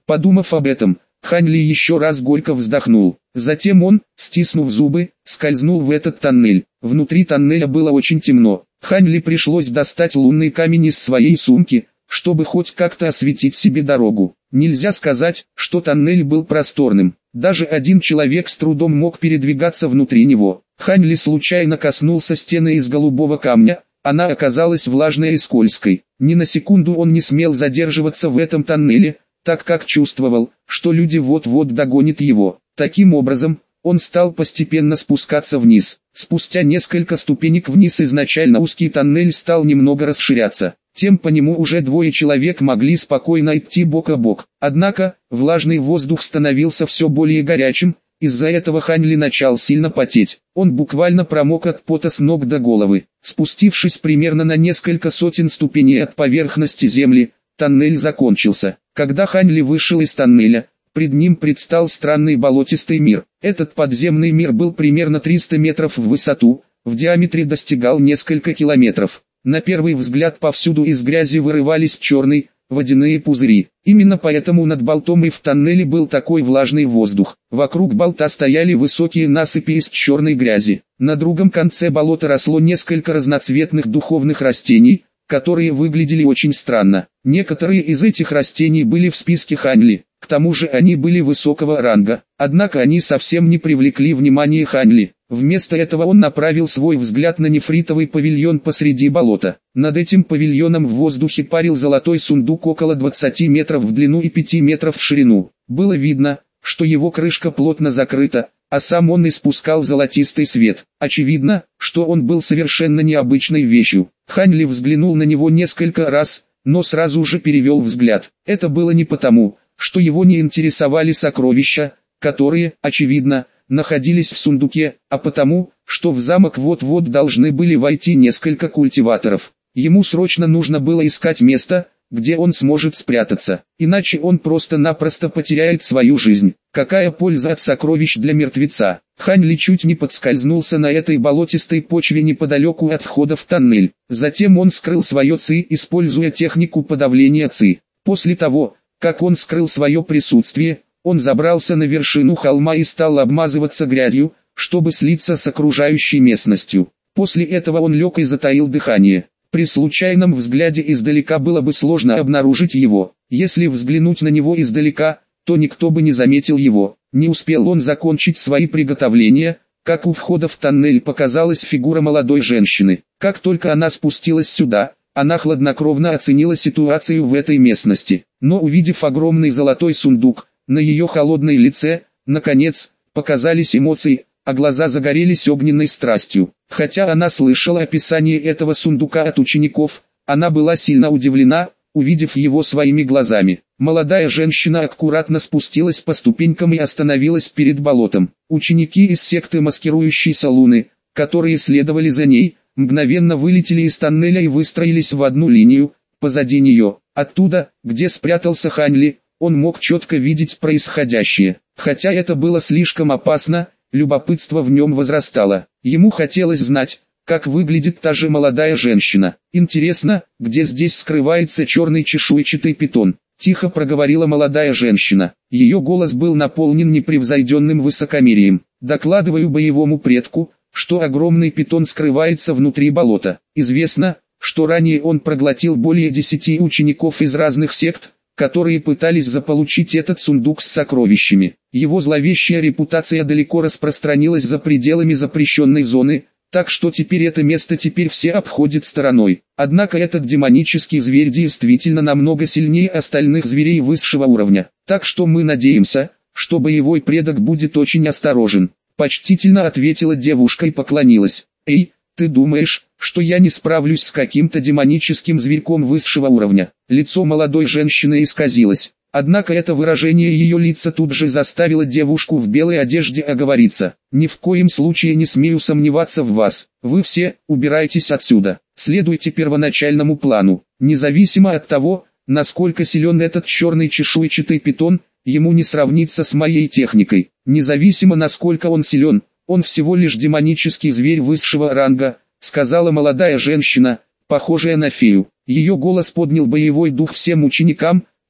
Подумав об этом, Хань Ли еще раз горько вздохнул. Затем он, стиснув зубы, скользнул в этот тоннель. Внутри тоннеля было очень темно. Хань Ли пришлось достать лунный камень из своей сумки, чтобы хоть как-то осветить себе дорогу. Нельзя сказать, что тоннель был просторным. Даже один человек с трудом мог передвигаться внутри него. Хань Ли случайно коснулся стены из голубого камня, она оказалась влажной и скользкой. Ни на секунду он не смел задерживаться в этом тоннеле, так как чувствовал, что люди вот-вот догонят его. Таким образом, он стал постепенно спускаться вниз. Спустя несколько ступенек вниз изначально узкий тоннель стал немного расширяться. Тем по нему уже двое человек могли спокойно идти бок о бок. Однако, влажный воздух становился все более горячим, из-за этого Хань Ли начал сильно потеть. Он буквально промок от пота с ног до головы. Спустившись примерно на несколько сотен ступеней от поверхности земли, тоннель закончился. Когда Хань Ли вышел из тоннеля, пред ним предстал странный болотистый мир. Этот подземный мир был примерно 300 метров в высоту, в диаметре достигал несколько километров. На первый взгляд повсюду из грязи вырывались черные, водяные пузыри. Именно поэтому над болтом и в тоннеле был такой влажный воздух. Вокруг болта стояли высокие насыпи из черной грязи. На другом конце болота росло несколько разноцветных духовных растений, которые выглядели очень странно. Некоторые из этих растений были в списке Хань Ли. К тому же они были высокого ранга, однако они совсем не привлекли внимания Хань Ли. Вместо этого он направил свой взгляд на нефритовый павильон посреди болота. Над этим павильоном в воздухе парил золотой сундук около 20 метров в длину и 5 метров в ширину. Было видно, что его крышка плотно закрыта, а сам он испускал золотистый свет. Очевидно, что он был совершенно необычной вещью. Хань Ли взглянул на него несколько раз, но сразу же перевел взгляд. Это было не потому, что его не интересовали сокровища, которые, очевидно, находились в сундуке, а потому, что в замок вот-вот должны были войти несколько культиваторов. Ему срочно нужно было искать место, где он сможет спрятаться, иначе он просто-напросто потеряет свою жизнь. Какая польза от сокровищ для мертвеца? Хань Ли чуть не подскользнулся на этой болотистой почве неподалеку от входа в тоннель. Затем он скрыл свое ци, используя технику подавления ци. После того, как он скрыл свое присутствие, он забрался на вершину холма и стал обмазываться грязью, чтобы слиться с окружающей местностью. После этого он лег и затаил дыхание. При случайном взгляде издалека было бы сложно обнаружить его. Если взглянуть на него издалека, то никто бы не заметил его. Не успел он закончить свои приготовления, как у входа в тоннель показалась фигура молодой женщины. Как только она спустилась сюда, она хладнокровно оценила ситуацию в этой местности. Но увидев огромный золотой сундук, на ее холодной лице, наконец, показались эмоции, а глаза загорелись огненной страстью. Хотя она слышала описание этого сундука от учеников, она была сильно удивлена, увидев его своими глазами. Молодая женщина аккуратно спустилась по ступенькам и остановилась перед болотом. Ученики из секты маскирующейся луны, которые следовали за ней, мгновенно вылетели из тоннеля и выстроились в одну линию, позади нее. Оттуда, где спрятался Хань Ли, он мог четко видеть происходящее. Хотя это было слишком опасно, любопытство в нем возрастало. Ему хотелось знать, как выглядит та же молодая женщина. Интересно, где здесь скрывается черный чешуйчатый питон? Тихо проговорила молодая женщина. Ее голос был наполнен непревзойденным высокомерием. Докладываю боевому предку, что огромный питон скрывается внутри болота. Известно, что ранее он проглотил более 10 учеников из разных сект, которые пытались заполучить этот сундук с сокровищами. Его зловещая репутация далеко распространилась за пределами запрещенной зоны, так что теперь это место все обходят стороной. Однако этот демонический зверь действительно намного сильнее остальных зверей высшего уровня. Так что мы надеемся, что боевой предок будет очень осторожен. Почтительно ответила девушка и поклонилась. Эй, ты думаешь, что я не справлюсь с каким-то демоническим зверьком высшего уровня? Лицо молодой женщины исказилось. Однако это выражение ее лица тут же заставило девушку в белой одежде оговориться. Ни в коем случае не смею сомневаться в вас. Вы все, убирайтесь отсюда. Следуйте первоначальному плану. Независимо от того, насколько силен этот черный чешуйчатый питон, ему не сравнится с моей техникой. Независимо насколько он силен, он всего лишь демонический зверь высшего ранга, сказала молодая женщина, похожая на фею. Ее голос поднял боевой дух всем ученикам,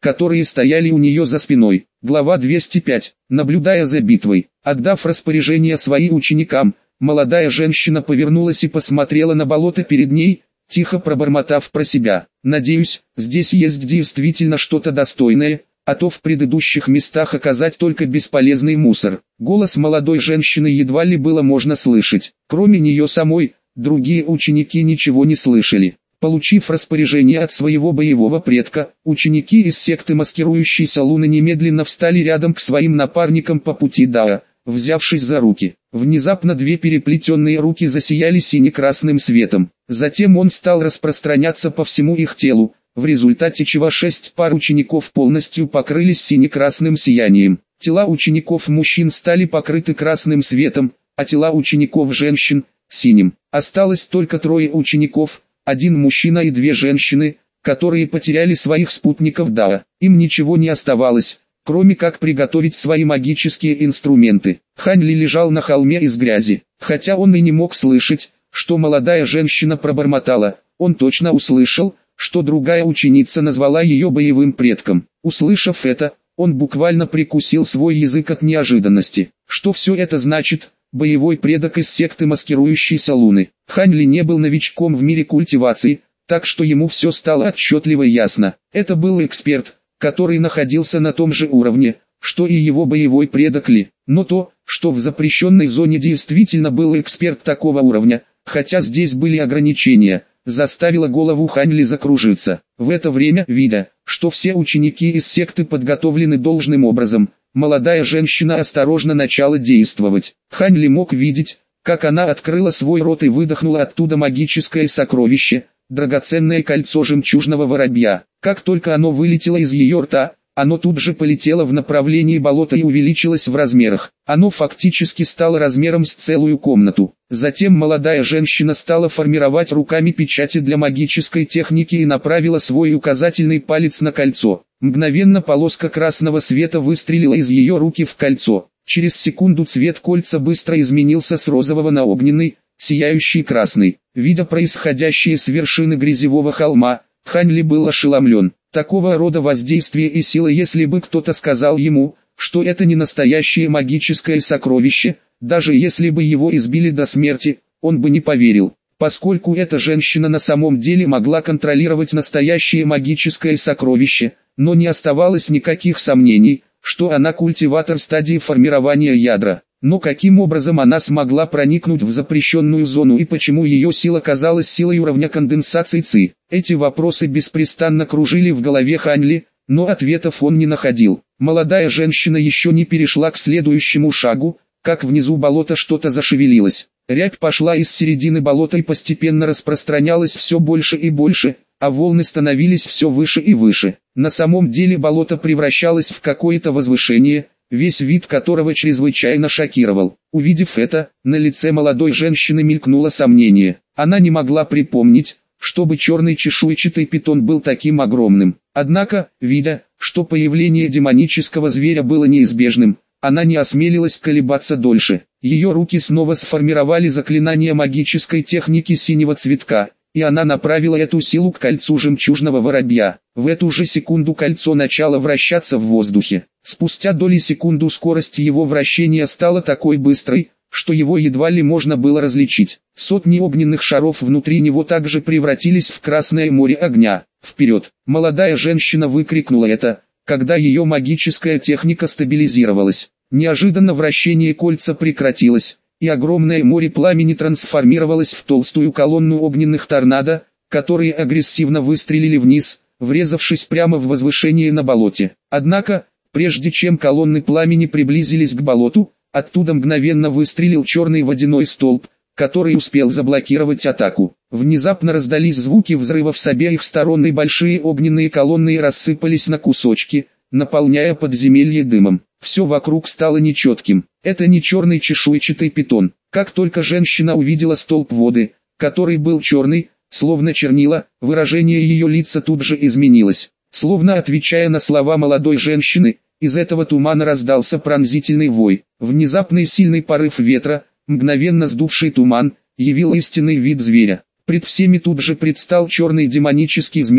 которые стояли у нее за спиной. Глава 205. Наблюдая за битвой, отдав распоряжение своим ученикам, молодая женщина повернулась и посмотрела на болото перед ней, тихо пробормотав про себя: «Надеюсь, здесь есть действительно что-то достойное, а то в предыдущих местах оказать только бесполезный мусор». Голос молодой женщины едва ли было можно слышать. Кроме нее самой, другие ученики ничего не слышали. Получив распоряжение от своего боевого предка, ученики из секты маскирующейся Луны немедленно встали рядом к своим напарникам по пути Дао, взявшись за руки. Внезапно две переплетенные руки засияли сине-красным светом. Затем он стал распространяться по всему их телу, в результате чего 6 пар учеников полностью покрылись сине-красным сиянием. Тела учеников мужчин стали покрыты красным светом, а тела учеников женщин – синим. Осталось только 3 учеников, 1 мужчина и 2 женщины, которые потеряли своих спутников Дао. Им ничего не оставалось, кроме как приготовить свои магические инструменты. Хань Ли лежал на холме из грязи. Хотя он и не мог слышать, что молодая женщина пробормотала, он точно услышал, что другая ученица назвала ее боевым предком. Услышав это, он буквально прикусил свой язык от неожиданности. Что все это значит? Боевой предок из секты маскирующейся Луны. Хань Ли не был новичком в мире культивации, так что ему все стало отчетливо ясно. Это был эксперт, который находился на том же уровне, что и его боевой предок Ли. Но то, что в запрещенной зоне действительно был эксперт такого уровня, хотя здесь были ограничения, заставило голову Хань Ли закружиться. В это время, видя, что все ученики из секты подготовлены должным образом, молодая женщина осторожно начала действовать. Хань Ли мог видеть, как она открыла свой рот и выдохнула оттуда магическое сокровище, драгоценное кольцо жемчужного воробья. Как только оно вылетело из ее рта, оно тут же полетело в направлении болота и увеличилось в размерах. Оно фактически стало размером с целую комнату. Затем молодая женщина стала формировать руками печати для магической техники и направила свой указательный палец на кольцо. Мгновенно полоска красного света выстрелила из ее руки в кольцо. Через секунду цвет кольца быстро изменился с розового на огненный, сияющий красный. Видя происходящее с вершины грязевого холма, Хань Ли был ошеломлен. Такого рода воздействие и сила, если бы кто-то сказал ему, что это не настоящее магическое сокровище, даже если бы его избили до смерти, он бы не поверил. Поскольку эта женщина на самом деле могла контролировать настоящее магическое сокровище, но не оставалось никаких сомнений, что она культиватор стадии формирования ядра. Но каким образом она смогла проникнуть в запрещенную зону и почему ее сила казалась силой уровня конденсации ЦИ? Эти вопросы беспрестанно кружили в голове Хань Ли, но ответов он не находил. Молодая женщина еще не перешла к следующему шагу, как внизу болота что-то зашевелилось. Рябь пошла из середины болота и постепенно распространялась все больше и больше, а волны становились все выше и выше. На самом деле болото превращалось в какое-то возвышение, весь вид которого чрезвычайно шокировал. Увидев это, на лице молодой женщины мелькнуло сомнение. Она не могла припомнить, чтобы черный чешуйчатый питон был таким огромным. Однако, видя, что появление демонического зверя было неизбежным, она не осмелилась колебаться дольше. Ее руки снова сформировали заклинание магической техники синего цветка, и она направила эту силу к кольцу жемчужного воробья. В эту же секунду кольцо начало вращаться в воздухе. Спустя доли секунды скорость его вращения стала такой быстрой, что его едва ли можно было различить. Сотни огненных шаров внутри него также превратились в красное море огня. «Вперед!» Молодая женщина выкрикнула это, когда ее магическая техника стабилизировалась. Неожиданно вращение кольца прекратилось, и огромное море пламени трансформировалось в толстую колонну огненных торнадо, которые агрессивно выстрелили вниз, врезавшись прямо в возвышение на болоте. Однако, прежде чем колонны пламени приблизились к болоту, оттуда мгновенно выстрелил черный водяной столб, который успел заблокировать атаку. Внезапно раздались звуки взрывов с обеих сторон, и большие огненные колонны рассыпались на кусочки, наполняя подземелье дымом. Все вокруг стало нечетким. Это не черный чешуйчатый питон. Как только женщина увидела столб воды, который был черный, словно чернила, выражение ее лица тут же изменилось. Словно отвечая на слова молодой женщины, из этого тумана раздался пронзительный вой. Внезапный сильный порыв ветра, мгновенно сдувший туман, явил истинный вид зверя. Пред всеми тут же предстал черный демонический змей,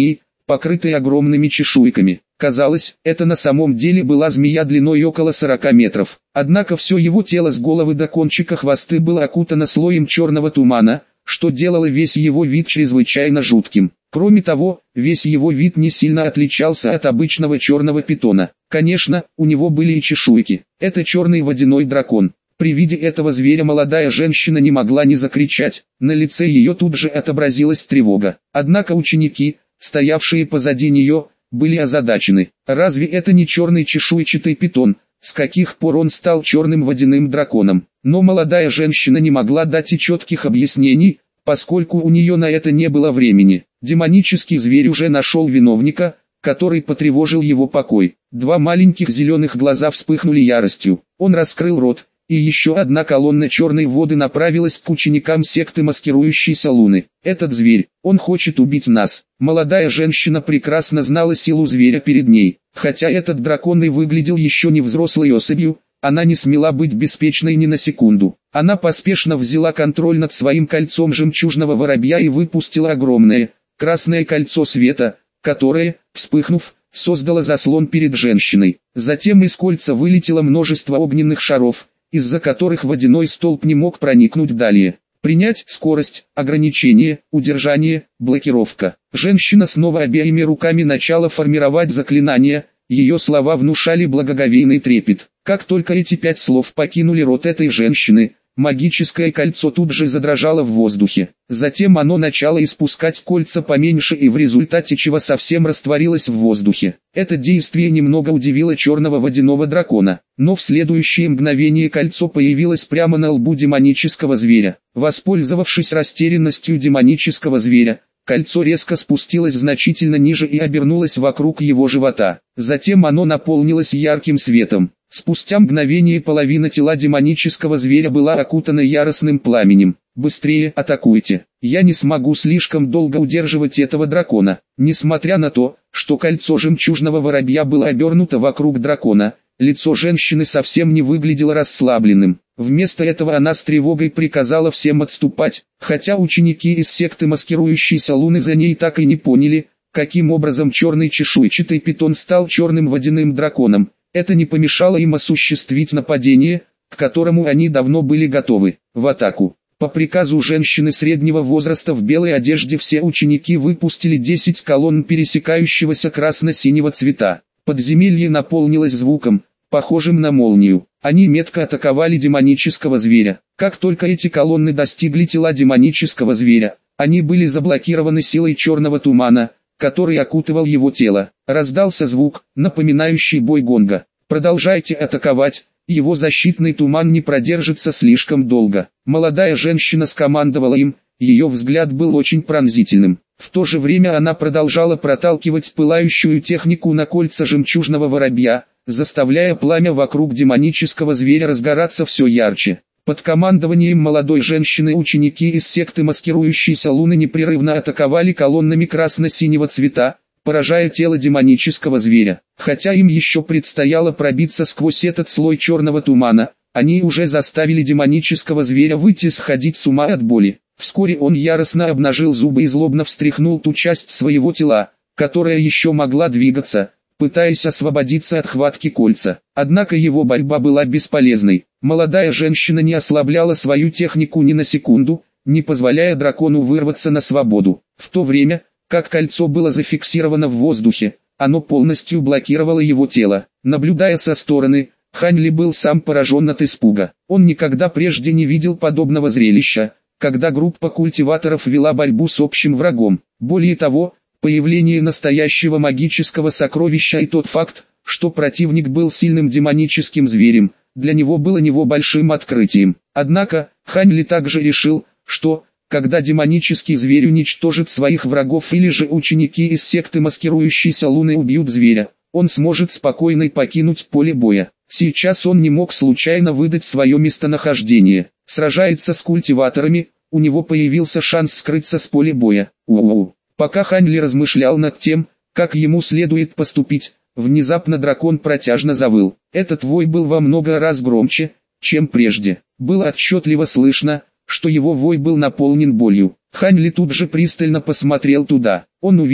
покрытые огромными чешуйками. Казалось, это на самом деле была змея длиной около 40 метров. Однако все его тело с головы до кончика хвоста было окутано слоем черного тумана, что делало весь его вид чрезвычайно жутким. Кроме того, весь его вид не сильно отличался от обычного черного питона. Конечно, у него были и чешуйки. Это черный водяной дракон. При виде этого зверя молодая женщина не могла не закричать. На лице ее тут же отобразилась тревога. Однако ученики, стоявшие позади нее, были озадачены. Разве это не черный чешуйчатый питон? С каких пор он стал черным водяным драконом? Но молодая женщина не могла дать и четких объяснений, поскольку у нее на это не было времени. Демонический зверь уже нашел виновника, который потревожил его покой. Два маленьких зеленых глаза вспыхнули яростью. Он раскрыл рот, и еще одна колонна черной воды направилась к ученикам секты маскирующейся Луны. Этот зверь, он хочет убить нас. Молодая женщина прекрасно знала силу зверя перед ней. Хотя этот дракон и выглядел еще не взрослой особью, она не смела быть беспечной ни на секунду. Она поспешно взяла контроль над своим кольцом жемчужного воробья и выпустила огромное, красное кольцо света, которое, вспыхнув, создало заслон перед женщиной. Затем из кольца вылетело множество огненных шаров, из-за которых водяной столб не мог проникнуть далее. Принять скорость, ограничение, удержание, блокировка. Женщина снова обеими руками начала формировать заклинания, ее слова внушали благоговейный трепет. Как только эти 5 слов покинули рот этой женщины, магическое кольцо тут же задрожало в воздухе. Затем оно начало испускать кольца поменьше и в результате чего совсем растворилось в воздухе. Это действие немного удивило черного водяного дракона, но в следующее мгновение кольцо появилось прямо на лбу демонического зверя. Воспользовавшись растерянностью демонического зверя, кольцо резко спустилось значительно ниже и обернулось вокруг его живота. Затем оно наполнилось ярким светом. Спустя мгновение половина тела демонического зверя была окутана яростным пламенем. «Быстрее атакуйте! Я не смогу слишком долго удерживать этого дракона». Несмотря на то, что кольцо жемчужного воробья было обернуто вокруг дракона, лицо женщины совсем не выглядело расслабленным. Вместо этого она с тревогой приказала всем отступать, хотя ученики из секты маскирующейся Луны за ней так и не поняли, каким образом черный чешуйчатый питон стал черным водяным драконом. Это не помешало им осуществить нападение, к которому они давно были готовы. В атаку. По приказу женщины среднего возраста в белой одежде все ученики выпустили 10 колонн пересекающегося красно-синего цвета. Подземелье наполнилось звуком, похожим на молнию. Они метко атаковали демонического зверя. Как только эти колонны достигли тела демонического зверя, они были заблокированы силой черного тумана, который окутывал его тело. Раздался звук, напоминающий бой гонга. «Продолжайте атаковать, его защитный туман не продержится слишком долго». Молодая женщина скомандовала им, ее взгляд был очень пронзительным. В то же время она продолжала проталкивать пылающую технику на кольца жемчужного воробья, заставляя пламя вокруг демонического зверя разгораться все ярче. Под командованием молодой женщины ученики из секты маскирующейся Луны непрерывно атаковали колоннами красно-синего цвета, поражая тело демонического зверя. Хотя им еще предстояло пробиться сквозь этот слой черного тумана, они уже заставили демонического зверя выйти сходить с ума от боли. Вскоре он яростно обнажил зубы и злобно встряхнул ту часть своего тела, которая еще могла двигаться, пытаясь освободиться от хватки кольца. Однако его борьба была бесполезной. Молодая женщина не ослабляла свою технику ни на секунду, не позволяя дракону вырваться на свободу. В то время, как кольцо было зафиксировано в воздухе, оно полностью блокировало его тело. Наблюдая со стороны, Хань Ли был сам поражен от испуга. Он никогда прежде не видел подобного зрелища, когда группа культиваторов вела борьбу с общим врагом. Более того, появление настоящего магического сокровища и тот факт, что противник был сильным демоническим зверем, для него было большим открытием. Однако, Хань Ли также решил, что, когда демонический зверь уничтожит своих врагов или же ученики из секты маскирующейся Луны убьют зверя, он сможет спокойно покинуть поле боя. Сейчас он не мог случайно выдать свое местонахождение. Сражается с культиваторами, у него появился шанс скрыться с поля боя. Пока Хань Ли размышлял над тем, как ему следует поступить, внезапно дракон протяжно завыл. Этот вой был во много раз громче, чем прежде. Было отчетливо слышно, что его вой был наполнен болью. Хань Ли тут же пристально посмотрел туда. Он увидел,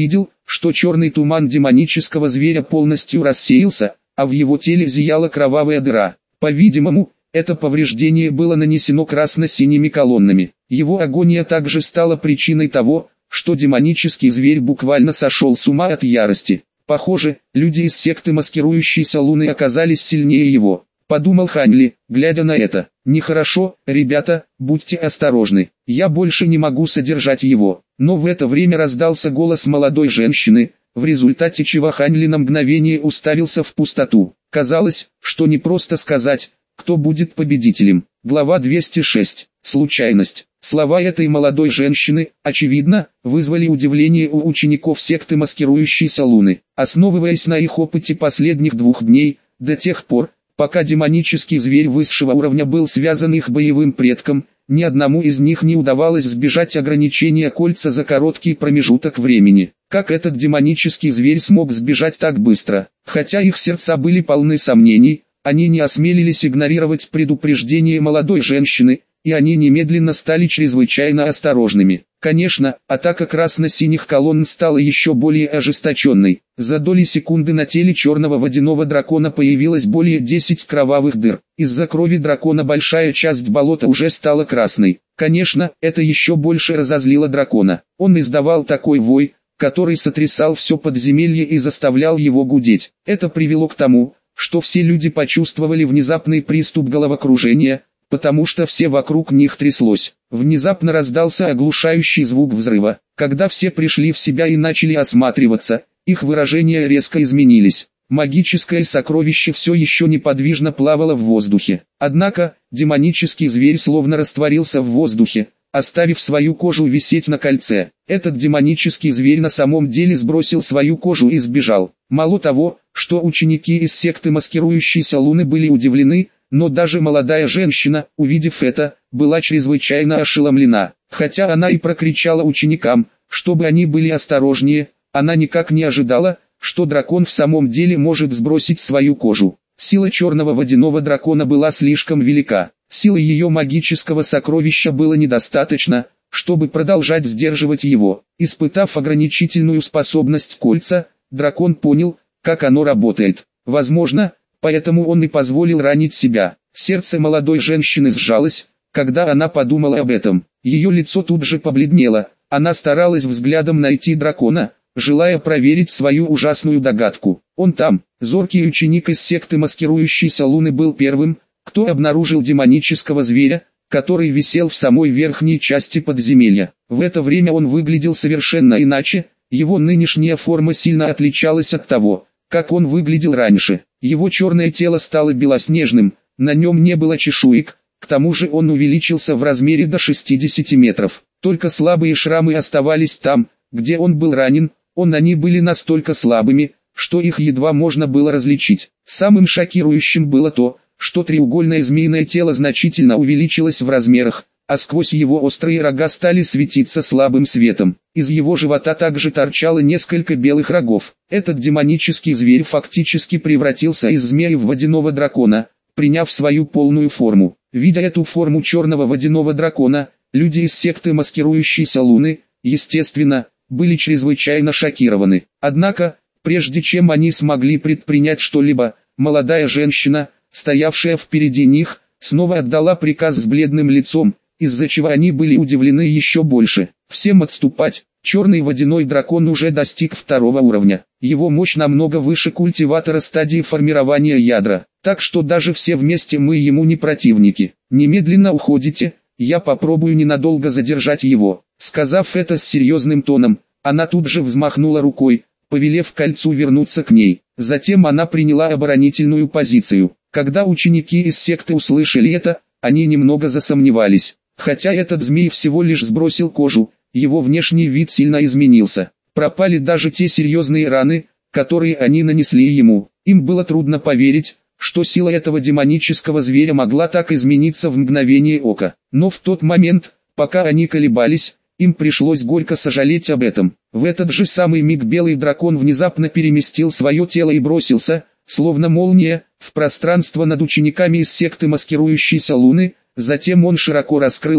что черный туман демонического зверя полностью рассеялся, а в его теле зияла кровавая дыра. По-видимому, это повреждение было нанесено красно-синими колоннами. Его агония также стала причиной того, что демонический зверь буквально сошел с ума от ярости. Похоже, люди из секты маскирующейся Луны оказались сильнее его, подумал Хань Ли, глядя на это. Нехорошо, ребята, будьте осторожны, я больше не могу содержать его. Но в это время раздался голос молодой женщины, в результате чего Хань Ли на мгновение уставился в пустоту. Казалось, что не просто сказать, кто будет победителем. Глава 206. Случайность. Слова этой молодой женщины, очевидно, вызвали удивление у учеников секты маскирующейся Луны. Основываясь на их опыте последних 2 дней, до тех пор, пока демонический зверь высшего уровня был связан их боевым предком, ни одному из них не удавалось сбежать ограничения кольца за короткий промежуток времени. Как этот демонический зверь смог сбежать так быстро? Хотя их сердца были полны сомнений, они не осмелились игнорировать предупреждение молодой женщины, и они немедленно стали чрезвычайно осторожными. Конечно, атака красно-синих колонн стала еще более ожесточенной. За доли секунды на теле черного водяного дракона появилось более 10 кровавых дыр. Из-за крови дракона большая часть болота уже стала красной. Конечно, это еще больше разозлило дракона. Он издавал такой вой, который сотрясал все подземелье и заставлял его гудеть. Это привело к тому, что все люди почувствовали внезапный приступ головокружения, потому что все вокруг них тряслось. Внезапно раздался оглушающий звук взрыва. Когда все пришли в себя и начали осматриваться, их выражения резко изменились. Магическое сокровище все еще неподвижно плавало в воздухе. Однако, демонический зверь словно растворился в воздухе, оставив свою кожу висеть на кольце. Этот демонический зверь на самом деле сбросил свою кожу и сбежал. Мало того, что ученики из секты маскирующейся Луны были удивлены, но даже молодая женщина, увидев это, была чрезвычайно ошеломлена. Хотя она и прокричала ученикам, чтобы они были осторожнее, она никак не ожидала, что дракон в самом деле может сбросить свою кожу. Сила черного водяного дракона была слишком велика. Силы ее магического сокровища было недостаточно, чтобы продолжать сдерживать его. Испытав ограничительную способность кольца, дракон понял, как оно работает. Возможно, поэтому он и позволил ранить себя. Сердце молодой женщины сжалось, когда она подумала об этом. Ее лицо тут же побледнело. Она старалась взглядом найти дракона, желая проверить свою ужасную догадку. Он там. Зоркий ученик из секты маскирующейся Луны был первым, кто обнаружил демонического зверя, который висел в самой верхней части подземелья. В это время он выглядел совершенно иначе, его нынешняя форма сильно отличалась от того, как он выглядел раньше. Его черное тело стало белоснежным, на нем не было чешуек, к тому же он увеличился в размере до 60 метров. Только слабые шрамы оставались там, где он был ранен, они были настолько слабыми, что их едва можно было различить. Самым шокирующим было то, что треугольное змеиное тело значительно увеличилось в размерах, а сквозь его острые рога стали светиться слабым светом. Из его живота также торчало несколько белых рогов. Этот демонический зверь фактически превратился из змея в водяного дракона, приняв свою полную форму. Видя эту форму черного водяного дракона, люди из секты маскирующейся Луны, естественно, были чрезвычайно шокированы. Однако, прежде чем они смогли предпринять что-либо, молодая женщина, стоявшая впереди них, снова отдала приказ с бледным лицом, из-за чего они были удивлены еще больше. Всем отступать, черный водяной дракон уже достиг 2-го уровня. Его мощь намного выше культиватора стадии формирования ядра, так что даже все вместе мы ему не противники. Немедленно уходите, я попробую ненадолго задержать его. Сказав это с серьезным тоном, она тут же взмахнула рукой, повелев кольцу вернуться к ней. Затем она приняла оборонительную позицию. Когда ученики из секты услышали это, они немного засомневались. Хотя этот змей всего лишь сбросил кожу, его внешний вид сильно изменился. Пропали даже те серьезные раны, которые они нанесли ему. Им было трудно поверить, что сила этого демонического зверя могла так измениться в мгновение ока. Но в тот момент, пока они колебались, им пришлось горько сожалеть об этом. В этот же самый миг белый дракон внезапно переместил свое тело и бросился, словно молния, в пространство над учениками из секты маскирующейся Луны. Затем он широко раскрыл рот,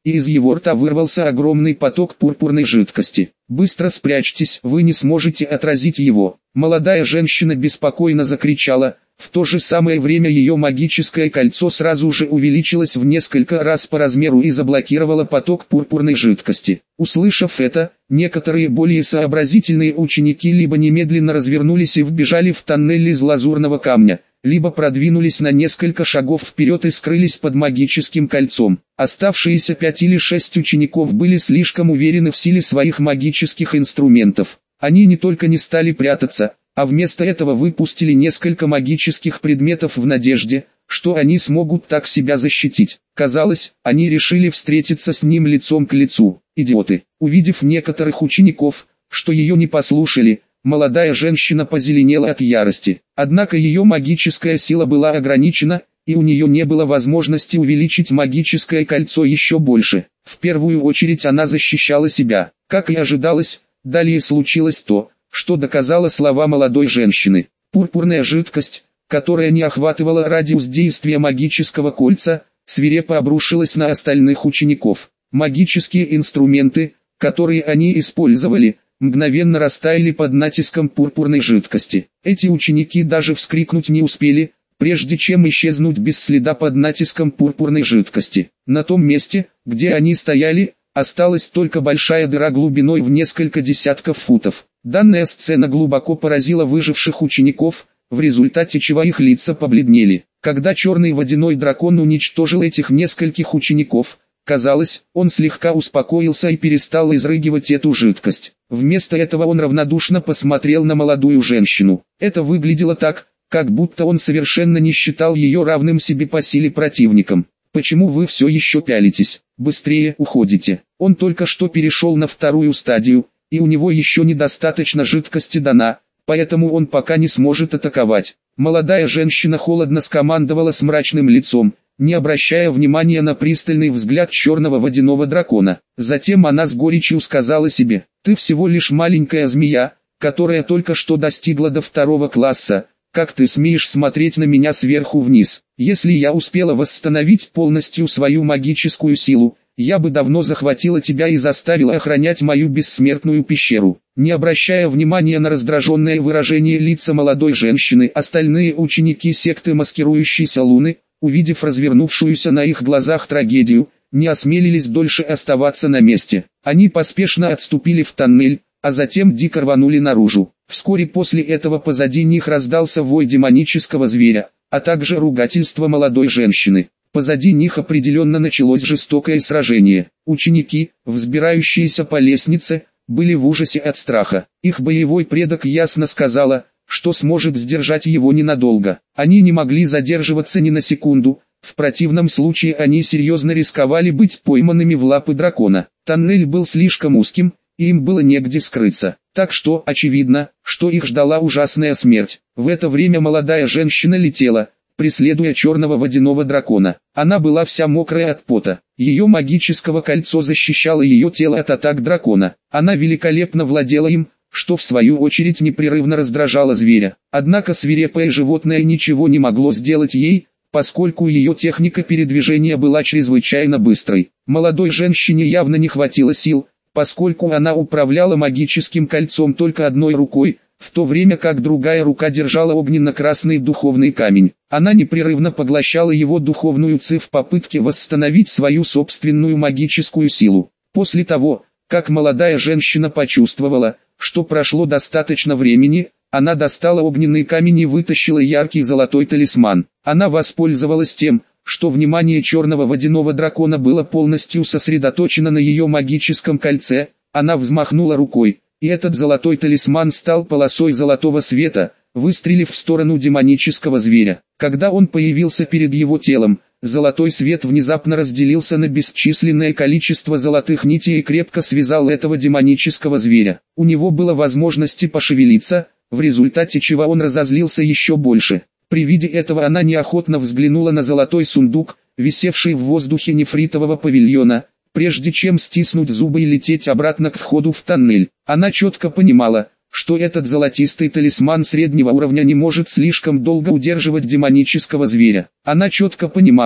и из его рта вырвался огромный поток пурпурной жидкости. «Быстро спрячьтесь, вы не сможете отразить его!» Молодая женщина беспокойно закричала. В то же самое время ее магическое кольцо сразу же увеличилось в несколько раз по размеру и заблокировало поток пурпурной жидкости. Услышав это, некоторые более сообразительные ученики либо немедленно развернулись и вбежали в тоннель из лазурного камня, либо продвинулись на несколько шагов вперед и скрылись под магическим кольцом. Оставшиеся 5 или 6 учеников были слишком уверены в силе своих магических инструментов. Они не только не стали прятаться, а вместо этого выпустили несколько магических предметов в надежде, что они смогут так себя защитить. Казалось, они решили встретиться с ним лицом к лицу. Идиоты! Увидев некоторых учеников, что ее не послушали, молодая женщина позеленела от ярости. Однако ее магическая сила была ограничена, и у нее не было возможности увеличить магическое кольцо еще больше. В первую очередь она защищала себя. Как и ожидалось, далее случилось то, что доказало слова молодой женщины. Пурпурная жидкость, которая не охватывала радиус действия магического кольца, свирепо обрушилась на остальных учеников. Магические инструменты, которые они использовали, мгновенно растаяли под натиском пурпурной жидкости. Эти ученики даже вскрикнуть не успели, прежде чем исчезнуть без следа под натиском пурпурной жидкости. На том месте, где они стояли, осталась только большая дыра глубиной в несколько десятков футов. Данная сцена глубоко поразила выживших учеников, в результате чего их лица побледнели. Когда черный водяной дракон уничтожил этих нескольких учеников, казалось, он слегка успокоился и перестал изрыгивать эту жидкость. Вместо этого он равнодушно посмотрел на молодую женщину. Это выглядело так, как будто он совершенно не считал ее равным себе по силе противником. «Почему вы все еще пялитесь? Быстрее уходите!» Он только что перешел на вторую стадию, и у него еще недостаточно жидкости дана, поэтому он пока не сможет атаковать. Молодая женщина холодно скомандовала с мрачным лицом, не обращая внимания на пристальный взгляд черного водяного дракона. Затем она с горечью сказала себе: «Ты всего лишь маленькая змея, которая только что достигла до 2 класса. Как ты смеешь смотреть на меня сверху вниз? Если я успела восстановить полностью свою магическую силу, я бы давно захватила тебя и заставила охранять мою бессмертную пещеру». Не обращая внимания на раздраженное выражение лица молодой женщины, остальные ученики секты маскирующейся Луны, увидев развернувшуюся на их глазах трагедию, не осмелились дольше оставаться на месте. Они поспешно отступили в тоннель, а затем дико рванули наружу. Вскоре после этого позади них раздался вой демонического зверя, а также ругательство молодой женщины. Позади них определенно началось жестокое сражение. Ученики, взбирающиеся по лестнице, были в ужасе от страха. Их боевой предок ясно сказала, что сможет сдержать его ненадолго. Они не могли задерживаться ни на секунду, в противном случае они серьезно рисковали быть пойманными в лапы дракона. Тоннель был слишком узким, и им было негде скрыться. Так что очевидно, что их ждала ужасная смерть. В это время молодая женщина летела, преследуя черного водяного дракона. Она была вся мокрая от пота. Ее магическое кольцо защищало ее тело от атак дракона. Она великолепно владела им, что в свою очередь непрерывно раздражало зверя. Однако свирепое животное ничего не могло сделать ей, поскольку ее техника передвижения была чрезвычайно быстрой. Молодой женщине явно не хватило сил, поскольку она управляла магическим кольцом только одной рукой, в то время как другая рука держала огненно-красный духовный камень. Она непрерывно поглощала его духовную ци в попытке восстановить свою собственную магическую силу. После того, как молодая женщина почувствовала, что прошло достаточно времени, она достала огненный камень и вытащила яркий золотой талисман. Она воспользовалась тем, что внимание черного водяного дракона было полностью сосредоточено на ее магическом кольце. Она взмахнула рукой, и этот золотой талисман стал полосой золотого света, выстрелив в сторону демонического зверя. Когда он появился перед его телом, золотой свет внезапно разделился на бесчисленное количество золотых нитей и крепко связал этого демонического зверя. У него было возможности пошевелиться, в результате чего он разозлился еще больше. При виде этого она неохотно взглянула на золотой сундук, висевший в воздухе нефритового павильона, прежде чем стиснуть зубы и лететь обратно к входу в тоннель. Она четко понимала, что этот золотистый талисман среднего уровня не может слишком долго удерживать демонического зверя. Она четко понимала,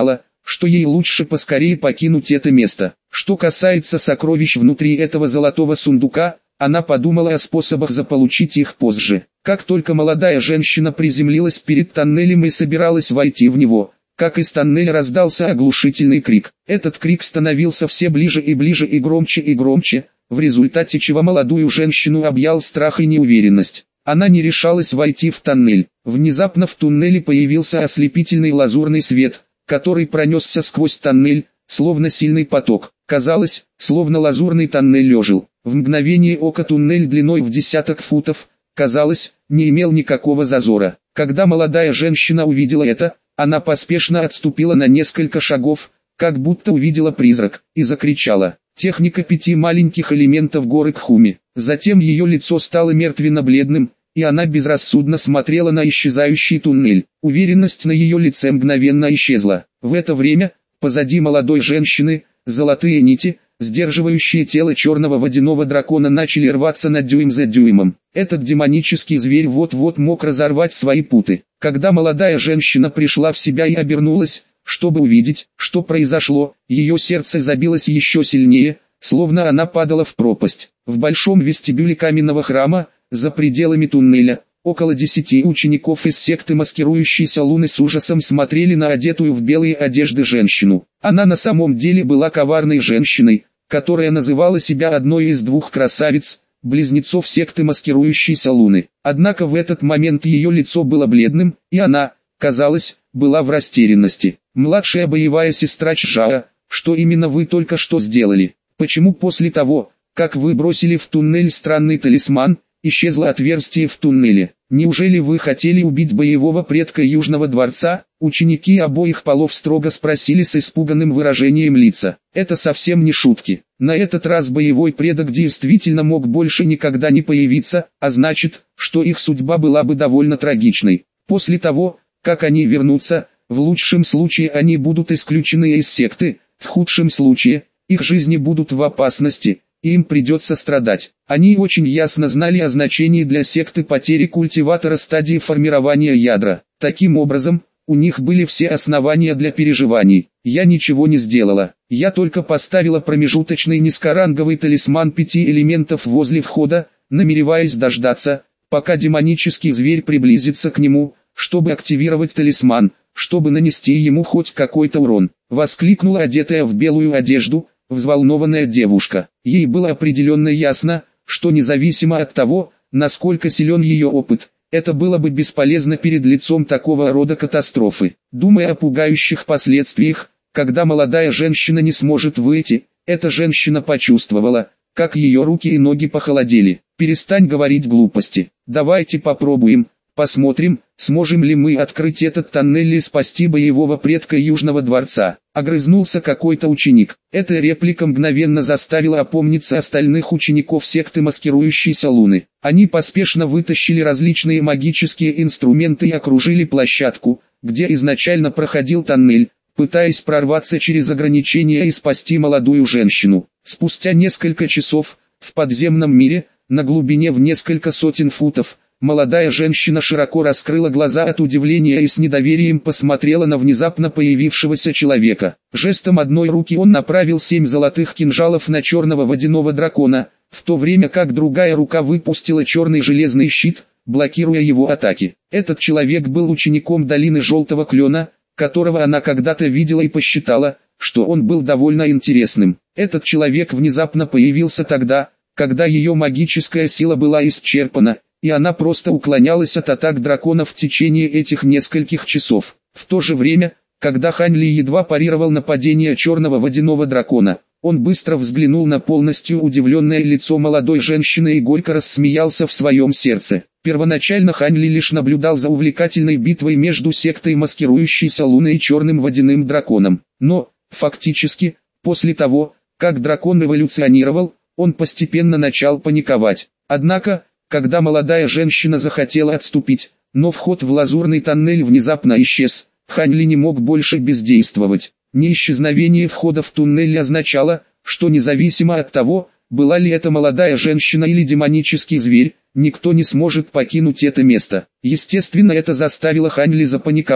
что ей лучше поскорее покинуть это место. Что касается сокровищ внутри этого золотого сундука, она подумала о способах заполучить их позже. Как только молодая женщина приземлилась перед тоннелем и собиралась войти в него, как из тоннеля раздался оглушительный крик. Этот крик становился все ближе и ближе и громче, в результате чего молодую женщину объял страх и неуверенность. Она не решалась войти в тоннель. Внезапно в туннеле появился ослепительный лазурный свет, который пронесся сквозь тоннель, словно сильный поток. Казалось, словно лазурный тоннель ожил. В мгновение ока туннель длиной в десяток футов, казалось, не имел никакого зазора. Когда молодая женщина увидела это, она поспешно отступила на несколько шагов, как будто увидела призрак, и закричала: «Техника 5 маленьких элементов горы Кхуми». Затем ее лицо стало мертвенно-бледным, и она безрассудно смотрела на исчезающий туннель. Уверенность на ее лице мгновенно исчезла. В это время, позади молодой женщины, золотые нити, сдерживающие тело черного водяного дракона, начали рваться на дюйм за дюймом. Этот демонический зверь вот-вот мог разорвать свои путы. Когда молодая женщина пришла в себя и обернулась, чтобы увидеть, что произошло, ее сердце забилось еще сильнее, словно она падала в пропасть. В большом вестибюле каменного храма, за пределами туннеля, около 10 учеников из секты маскирующейся луны с ужасом смотрели на одетую в белые одежды женщину. Она на самом деле была коварной женщиной, которая называла себя одной из 2 красавиц, близнецов секты маскирующейся луны. Однако в этот момент ее лицо было бледным, и она, казалось, была в растерянности. «Младшая боевая сестра Чжао, что именно вы только что сделали? Почему после того, как вы бросили в туннель странный талисман, исчезло отверстие в туннеле? Неужели вы хотели убить боевого предка Южного дворца?» Ученики обоих полов строго спросили с испуганным выражением лица. Это совсем не шутки. На этот раз боевой предок действительно мог больше никогда не появиться, а значит, что их судьба была бы довольно трагичной. После того, как они вернутся, в лучшем случае они будут исключены из секты, в худшем случае, их жизни будут в опасности, и им придется страдать. Они очень ясно знали о значении для секты потери культиватора стадии формирования ядра. Таким образом, у них были все основания для переживаний. Я ничего не сделала. Я только поставила промежуточный низкоранговый талисман 5 элементов возле входа, намереваясь дождаться, пока демонический зверь приблизится к нему, чтобы активировать талисман, чтобы нанести ему хоть какой-то урон. Воскликнула одетая в белую одежду, взволнованная девушка. Ей было определенно ясно, что независимо от того, насколько силен ее опыт, это было бы бесполезно перед лицом такого рода катастрофы. Думая о пугающих последствиях, когда молодая женщина не сможет выйти, эта женщина почувствовала, как ее руки и ноги похолодели. «Перестань говорить глупости. Давайте попробуем. Посмотрим, сможем ли мы открыть этот тоннель и спасти боевого предка Южного дворца», — огрызнулся какой-то ученик. Эта реплика мгновенно заставила опомниться остальных учеников секты маскирующейся луны. Они поспешно вытащили различные магические инструменты и окружили площадку, где изначально проходил тоннель, пытаясь прорваться через ограничения и спасти молодую женщину. Спустя несколько часов, в подземном мире, на глубине в несколько сотен футов, молодая женщина широко раскрыла глаза от удивления и с недоверием посмотрела на внезапно появившегося человека. Жестом одной руки он направил 7 золотых кинжалов на черного водяного дракона, в то время как другая рука выпустила черный железный щит, блокируя его атаки. Этот человек был учеником долины Желтого Клена, которого она когда-то видела и посчитала, что он был довольно интересным. Этот человек внезапно появился тогда, когда ее магическая сила была исчерпана, и она просто уклонялась от атак дракона в течение этих нескольких часов. В то же время, когда Хань Ли едва парировал нападение черного водяного дракона, он быстро взглянул на полностью удивленное лицо молодой женщины и горько рассмеялся в своем сердце. Первоначально Хань Ли лишь наблюдал за увлекательной битвой между сектой маскирующейся луной и черным водяным драконом. Но, фактически, после того, как дракон эволюционировал, он постепенно начал паниковать. Однако, когда молодая женщина захотела отступить, но вход в лазурный тоннель внезапно исчез, Хань Ли не мог больше бездействовать. Неисчезновение входа в туннель означало, что независимо от того, была ли это молодая женщина или демонический зверь, никто не сможет покинуть это место. Естественно, это заставило Хань Ли запаниковать.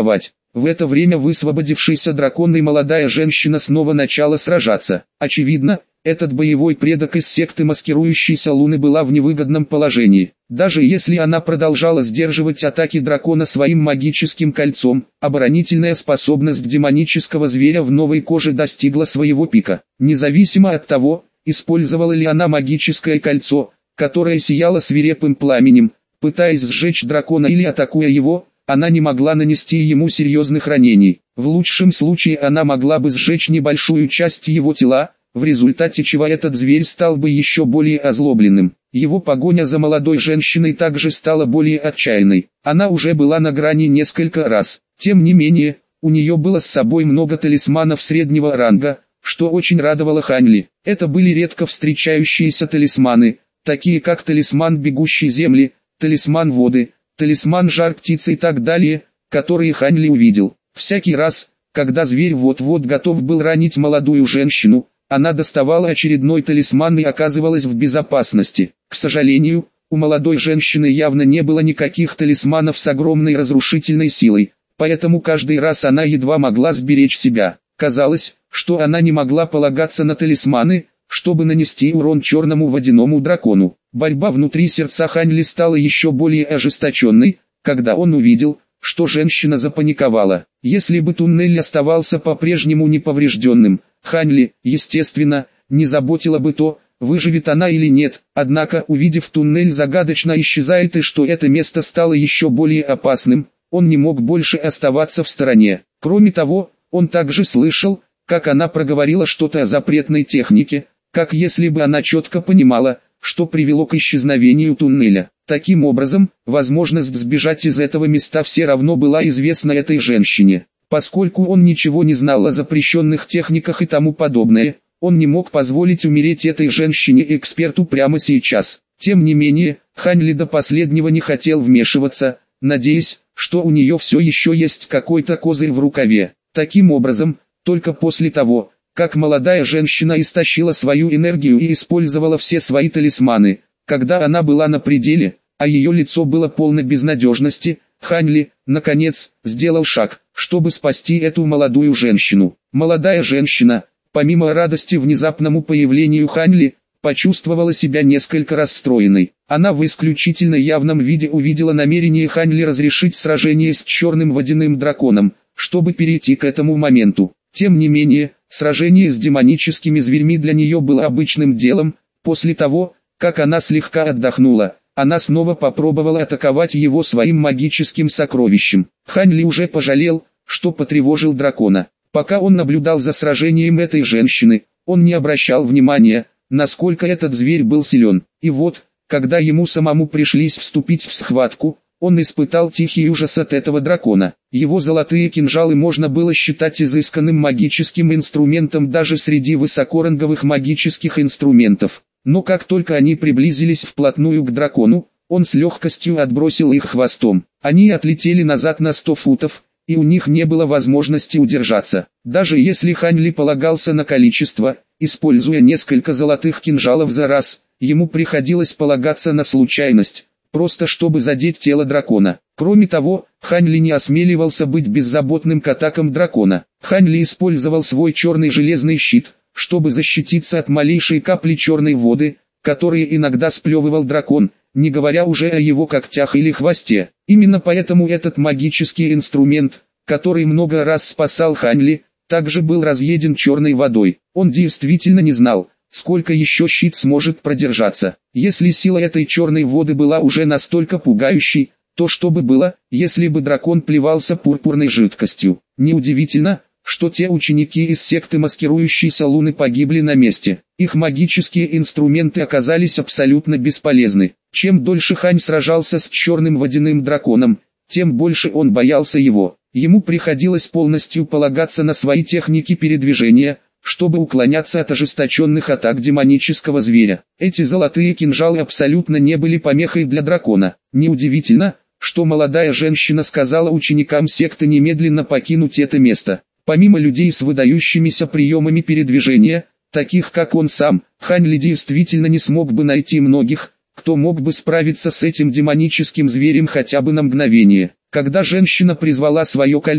В это время высвободившийся дракон и молодая женщина снова начала сражаться. Очевидно, этот боевой предок из секты маскирующейся Луны была в невыгодном положении. Даже если она продолжала сдерживать атаки дракона своим магическим кольцом, оборонительная способность демонического зверя в новой коже достигла своего пика. Независимо от того, использовала ли она магическое кольцо, которое сияло свирепым пламенем, пытаясь сжечь дракона или атакуя его, она не могла нанести ему серьезных ранений. В лучшем случае она могла бы сжечь небольшую часть его тела, в результате чего этот зверь стал бы еще более озлобленным. Его погоня за молодой женщиной также стала более отчаянной. Она уже была на грани несколько раз. Тем не менее, у нее было с собой много талисманов среднего ранга, что очень радовало Ханьли. Это были редко встречающиеся талисманы, такие как талисман бегущей земли, талисман воды, талисман жар птицы и так далее, которые Ханьли увидел. Всякий раз, когда зверь вот-вот готов был ранить молодую женщину, она доставала очередной талисман и оказывалась в безопасности. К сожалению, у молодой женщины явно не было никаких талисманов с огромной разрушительной силой, поэтому каждый раз она едва могла сберечь себя. Казалось, что она не могла полагаться на талисманы, чтобы нанести урон черному водяному дракону. Борьба внутри сердца Ханьли стала еще более ожесточенной, когда он увидел, что женщина запаниковала. Если бы туннель оставался по-прежнему неповрежденным, Ханьли, естественно, не заботило бы то, выживет она или нет, однако, увидев туннель загадочно исчезает и что это место стало еще более опасным, он не мог больше оставаться в стороне. Кроме того, он также слышал, как она проговорила что-то о запретной технике, как если бы она четко понимала, что привело к исчезновению туннеля. Таким образом, возможность сбежать из этого места все равно была известна этой женщине. Поскольку он ничего не знал о запрещенных техниках и тому подобное, он не мог позволить умереть этой женщине-эксперту прямо сейчас. Тем не менее, Ханьли до последнего не хотел вмешиваться, надеясь, что у нее все еще есть какой-то козырь в рукаве. Таким образом, только после того, как молодая женщина истощила свою энергию и использовала все свои талисманы, когда она была на пределе, а ее лицо было полно безнадежности, Ханьли, наконец, сделал шаг, чтобы спасти эту молодую женщину. Молодая женщина, помимо радости внезапному появлению Ханьли, почувствовала себя несколько расстроенной. Она в исключительно явном виде увидела намерение Ханьли разрешить сражение с черным водяным драконом, чтобы перейти к этому моменту. Тем не менее, сражение с демоническими зверьми для нее было обычным делом. После того, как она слегка отдохнула, она снова попробовала атаковать его своим магическим сокровищем. Ханьли уже пожалел, что потревожил дракона. Пока он наблюдал за сражением этой женщины, он не обращал внимания, насколько этот зверь был силен. И вот, когда ему самому пришлось вступить в схватку, он испытал тихий ужас от этого дракона. Его золотые кинжалы можно было считать изысканным магическим инструментом даже среди высокоранговых магических инструментов. Но как только они приблизились вплотную к дракону, он с легкостью отбросил их хвостом. Они отлетели назад на 100 футов, и у них не было возможности удержаться. Даже если Ханьли полагался на количество, используя несколько золотых кинжалов за раз, ему приходилось полагаться на случайность, просто чтобы задеть тело дракона. Кроме того, Ханьли не осмеливался быть беззаботным к атакам дракона. Ханьли использовал свой черный железный щит, чтобы защититься от малейшей капли черной воды, которые иногда сплевывал дракон, не говоря уже о его когтях или хвосте. Именно поэтому этот магический инструмент, который много раз спасал Ханьли, также был разъеден черной водой. Он действительно не знал, сколько еще щит сможет продержаться. Если сила этой черной воды была уже настолько пугающей, то что бы было, если бы дракон плевался пурпурной жидкостью? Неудивительно, что те ученики из секты маскирующейся Луны погибли на месте. Их магические инструменты оказались абсолютно бесполезны. Чем дольше Хань сражался с черным водяным драконом, тем больше он боялся его. Ему приходилось полностью полагаться на свои техники передвижения, чтобы уклоняться от ожесточенных атак демонического зверя. Эти золотые кинжалы абсолютно не были помехой для дракона. Неудивительно, что молодая женщина сказала ученикам секты немедленно покинуть это место. Помимо людей с выдающимися приемами передвижения, таких как он сам, Ханьли действительно не смог бы найти многих, кто мог бы справиться с этим демоническим зверем хотя бы на мгновение. Когда женщина призвала свое кольцо,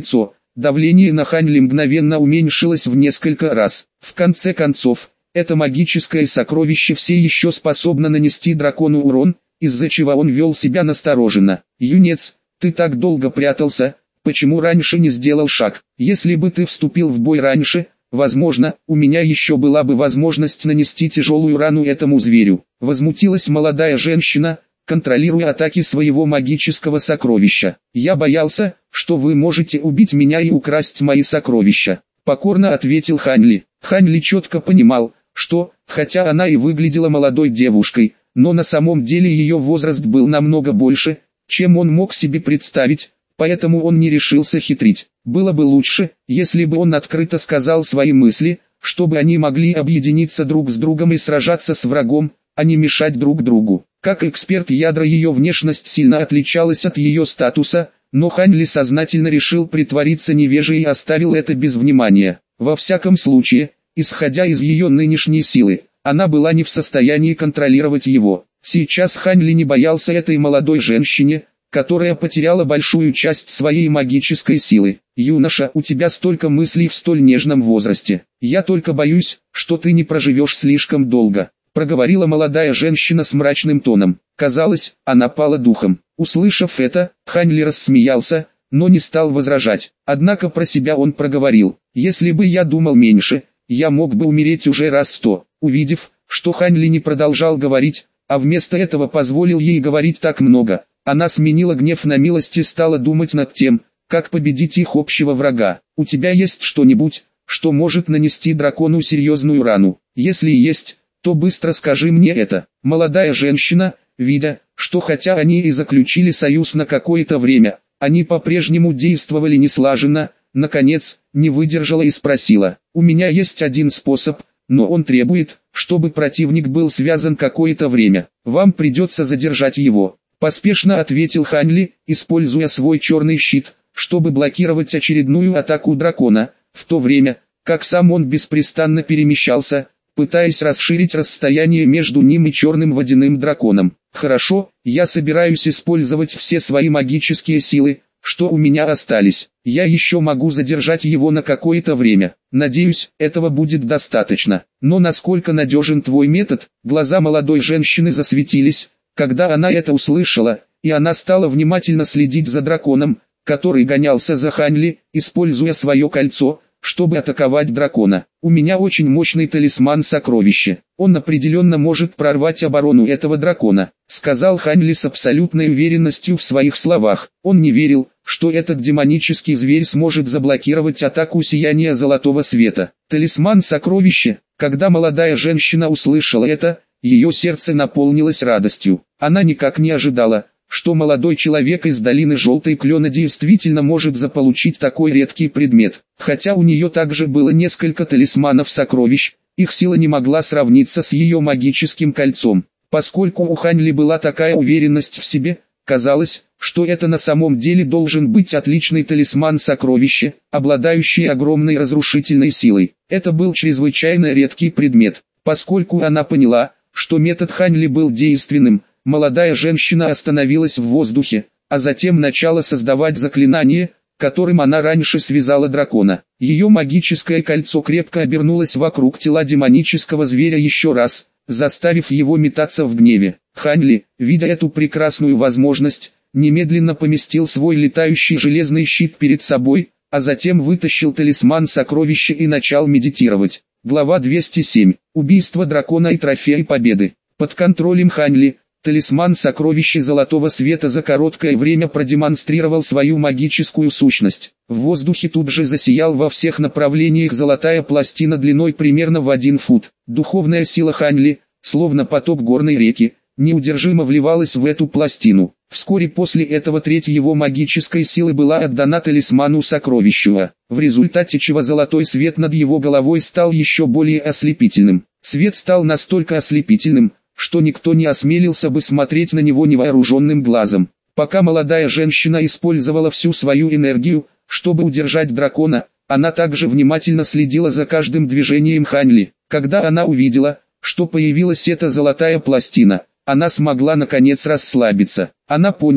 давление на Хань Ли мгновенно уменьшилось в несколько раз. В конце концов, это магическое сокровище все еще способно нанести дракону урон, из-за чего он вел себя настороженно. «Юнец, ты так долго прятался, почему раньше не сделал шаг? Если бы ты вступил в бой раньше, возможно, у меня еще была бы возможность нанести тяжелую рану этому зверю». Возмутилась молодая женщина, контролируя атаки своего магического сокровища. «Я боялся, что вы можете убить меня и украсть мои сокровища», — покорно ответил Хань Ли. Хань Ли четко понимал, что, хотя она и выглядела молодой девушкой, но на самом деле ее возраст был намного больше, чем он мог себе представить, поэтому он не решился хитрить. Было бы лучше, если бы он открыто сказал свои мысли, чтобы они могли объединиться друг с другом и сражаться с врагом, а не мешать друг другу. Как эксперт ядра ее внешность сильно отличалась от ее статуса, но Хань Ли сознательно решил притвориться невежей и оставил это без внимания. Во всяком случае, исходя из ее нынешней силы, она была не в состоянии контролировать его. Сейчас Хань Ли не боялся этой молодой женщине, которая потеряла большую часть своей магической силы. «Юноша, у тебя столько мыслей в столь нежном возрасте. Я только боюсь, что ты не проживешь слишком долго», — проговорила молодая женщина с мрачным тоном. Казалось, она пала духом. Услышав это, Хань Ли рассмеялся, но не стал возражать. Однако про себя он проговорил: «Если бы я думал меньше, я мог бы умереть уже раз 100». Увидев, что Хань Ли не продолжал говорить, а вместо этого позволил ей говорить так много, она сменила гнев на милость и стала думать над тем, как победить их общего врага. «У тебя есть что-нибудь, что может нанести дракону серьезную рану? Если есть, то быстро скажи мне это». Молодая женщина, видя, что хотя они и заключили союз на какое-то время, они по-прежнему действовали неслаженно, наконец, не выдержала и спросила: «У меня есть один способ, но он требует, чтобы противник был связан какое-то время. Вам придется задержать его», — поспешно ответил Хань Ли, используя свой черный щит, чтобы блокировать очередную атаку дракона, в то время, как сам он беспрестанно перемещался, пытаясь расширить расстояние между ним и черным водяным драконом. «Хорошо, я собираюсь использовать все свои магические силы, что у меня остались. Я еще могу задержать его на какое-то время. Надеюсь, этого будет достаточно. Но насколько надежен твой метод?» Глаза молодой женщины засветились, когда она это услышала, и она стала внимательно следить за драконом, который гонялся за Хань Ли, используя свое кольцо, чтобы атаковать дракона. «У меня очень мощный талисман сокровища. Он определенно может прорвать оборону этого дракона», — сказал Хань Ли с абсолютной уверенностью в своих словах. Он не верил, что этот демонический зверь сможет заблокировать атаку сияния золотого света. Талисман сокровища. Когда молодая женщина услышала это, ее сердце наполнилось радостью. Она никак не ожидала, что молодой человек из долины Желтой Клена действительно может заполучить такой редкий предмет. Хотя у нее также было несколько талисманов сокровищ, их сила не могла сравниться с ее магическим кольцом. Поскольку у Хань Ли была такая уверенность в себе, казалось, что это на самом деле должен быть отличный талисман сокровища, обладающий огромной разрушительной силой. Это был чрезвычайно редкий предмет. Поскольку она поняла, что метод Хань Ли был действенным, молодая женщина остановилась в воздухе, а затем начала создавать заклинание, которым она раньше связала дракона. Ее магическое кольцо крепко обернулось вокруг тела демонического зверя еще раз, заставив его метаться в гневе. Хань Ли, видя эту прекрасную возможность, немедленно поместил свой летающий железный щит перед собой, а затем вытащил талисман сокровища и начал медитировать. Глава 207. Убийство дракона и трофеи победы. Под контролем Хань Ли, талисман сокровища золотого света за короткое время продемонстрировал свою магическую сущность. В воздухе тут же засиял во всех направлениях золотая пластина длиной примерно в 1 фут. Духовная сила Хань Ли, словно поток горной реки, неудержимо вливалась в эту пластину. Вскоре после этого треть его магической силы была отдана талисману сокровища, в результате чего золотой свет над его головой стал еще более ослепительным. Свет стал настолько ослепительным, что никто не осмелился бы смотреть на него невооруженным глазом. Пока молодая женщина использовала всю свою энергию, чтобы удержать дракона, она также внимательно следила за каждым движением Хань Ли. Когда она увидела, что появилась эта золотая пластина, она смогла наконец расслабиться. Она поняли,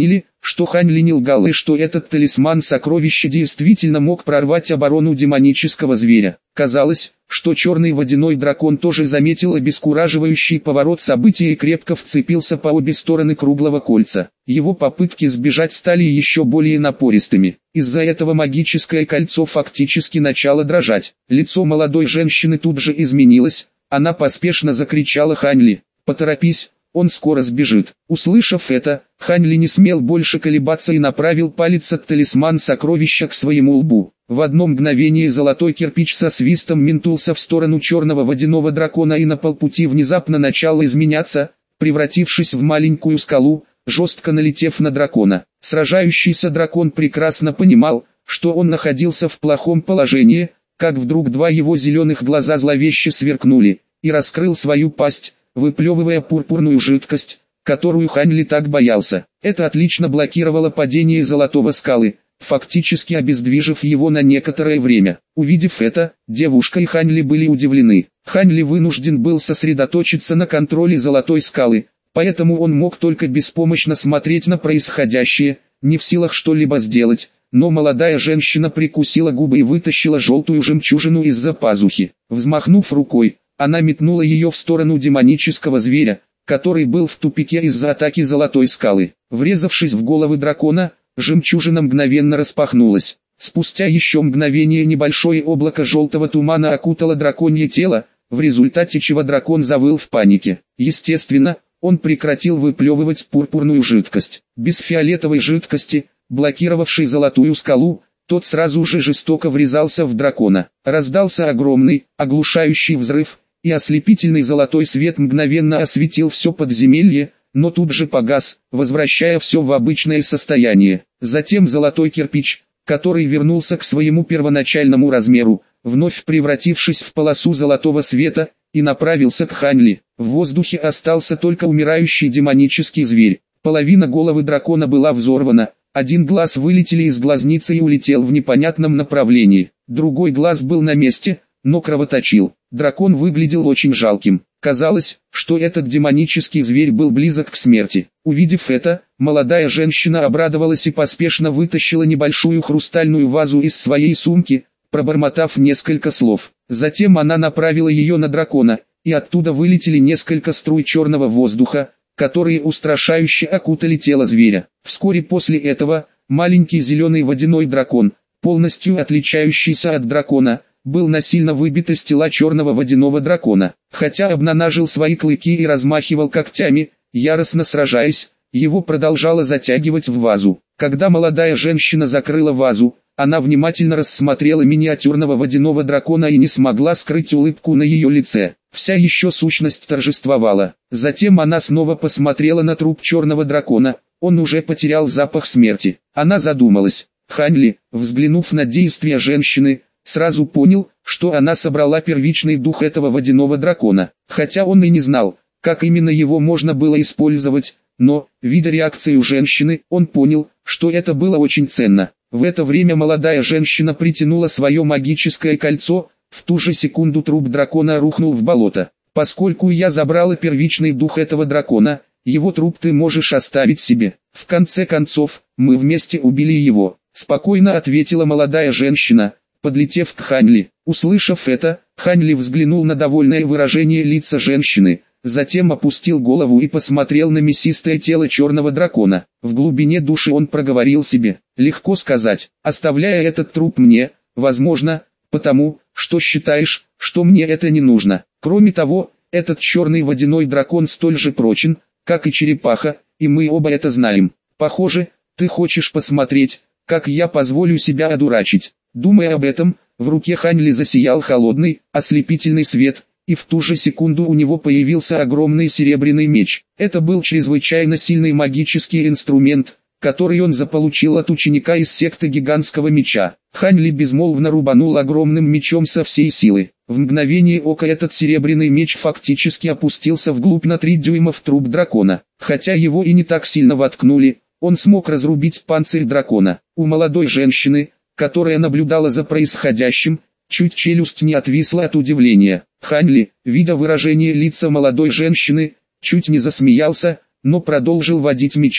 что Хань Ли не лгал и что этот талисман-сокровище действительно мог прорвать оборону демонического зверя. Казалось, что черный водяной дракон тоже заметил обескураживающий поворот событий и крепко вцепился по обе стороны круглого кольца. Его попытки сбежать стали еще более напористыми. Из-за этого магическое кольцо фактически начало дрожать. Лицо молодой женщины тут же изменилось. Она поспешно закричала: «Хань Ли, поторопись, он скоро сбежит». Услышав это, Хань Ли не смел больше колебаться и направил палец от талисман-сокровища к своему лбу. В одно мгновение золотой кирпич со свистом метнулся в сторону черного водяного дракона и на полпути внезапно начал изменяться, превратившись в маленькую скалу, жестко налетев на дракона. Сражающийся дракон прекрасно понимал, что он находился в плохом положении, как вдруг два его зеленых глаза зловеще сверкнули, и раскрыл свою пасть, выплевывая пурпурную жидкость, которую Хань Ли так боялся. Это отлично блокировало падение золотого скалы, фактически обездвижив его на некоторое время. Увидев это, девушка и Хань Ли были удивлены. Хань Ли вынужден был сосредоточиться на контроле золотой скалы, поэтому он мог только беспомощно смотреть на происходящее, не в силах что-либо сделать. Но молодая женщина прикусила губы и вытащила желтую жемчужину из-за пазухи. Взмахнув рукой, она метнула ее в сторону демонического зверя, который был в тупике из-за атаки золотой скалы. Врезавшись в головы дракона, жемчужина мгновенно распахнулась. Спустя еще мгновение небольшое облако желтого тумана окутало драконье тело, в результате чего дракон завыл в панике. Естественно, он прекратил выплевывать пурпурную жидкость. Без фиолетовой жидкости, блокировавшей золотую скалу, тот сразу же жестоко врезался в дракона. Раздался огромный, оглушающий взрыв, и ослепительный золотой свет мгновенно осветил все подземелье, но тут же погас, возвращая все в обычное состояние. Затем золотой кирпич, который вернулся к своему первоначальному размеру, вновь превратившись в полосу золотого света, и направился к Хань Ли. В воздухе остался только умирающий демонический зверь. Половина головы дракона была взорвана, один глаз вылетел из глазницы и улетел в непонятном направлении. Другой глаз был на месте, но кровоточил. Дракон выглядел очень жалким. Казалось, что этот демонический зверь был близок к смерти. Увидев это, молодая женщина обрадовалась и поспешно вытащила небольшую хрустальную вазу из своей сумки, пробормотав несколько слов. Затем она направила ее на дракона, и оттуда вылетели несколько струй черного воздуха, которые устрашающе окутали тело зверя. Вскоре после этого, маленький зеленый водяной дракон, полностью отличающийся от дракона, был насильно выбит из тела черного водяного дракона. Хотя обнажил свои клыки и размахивал когтями, яростно сражаясь, его продолжало затягивать в вазу. Когда молодая женщина закрыла вазу, она внимательно рассмотрела миниатюрного водяного дракона и не смогла скрыть улыбку на ее лице. Вся еще сущность торжествовала. Затем она снова посмотрела на труп черного дракона, он уже потерял запах смерти. Она задумалась. Хань Ли, взглянув на действия женщины, сразу понял, что она собрала первичный дух этого водяного дракона. Хотя он и не знал, как именно его можно было использовать, но, видя реакцию женщины, он понял, что это было очень ценно. В это время молодая женщина притянула свое магическое кольцо, в ту же секунду труп дракона рухнул в болото. «Поскольку я забрала первичный дух этого дракона, его труп ты можешь оставить себе. В конце концов, мы вместе убили его», — спокойно ответила молодая женщина, подлетев к Хань Ли. Услышав это, Хань Ли взглянул на довольное выражение лица женщины, затем опустил голову и посмотрел на мясистое тело черного дракона. В глубине души он проговорил себе: «Легко сказать, оставляя этот труп мне, возможно, потому, что считаешь, что мне это не нужно. Кроме того, этот черный водяной дракон столь же прочен, как и черепаха, и мы оба это знаем. Похоже, ты хочешь посмотреть, как я позволю себя одурачить». Думая об этом, в руке Хань Ли засиял холодный, ослепительный свет, и в ту же секунду у него появился огромный серебряный меч. Это был чрезвычайно сильный магический инструмент, который он заполучил от ученика из секты гигантского меча. Хань Ли безмолвно рубанул огромным мечом со всей силы. В мгновение ока этот серебряный меч фактически опустился вглубь на 3 дюйма в труп дракона. Хотя его и не так сильно воткнули, он смог разрубить панцирь дракона. У молодой женщины, которая наблюдала за происходящим, чуть челюсть не отвисла от удивления. Хань Ли, видя выражение лица молодой женщины, чуть не засмеялся, но продолжил водить мечом.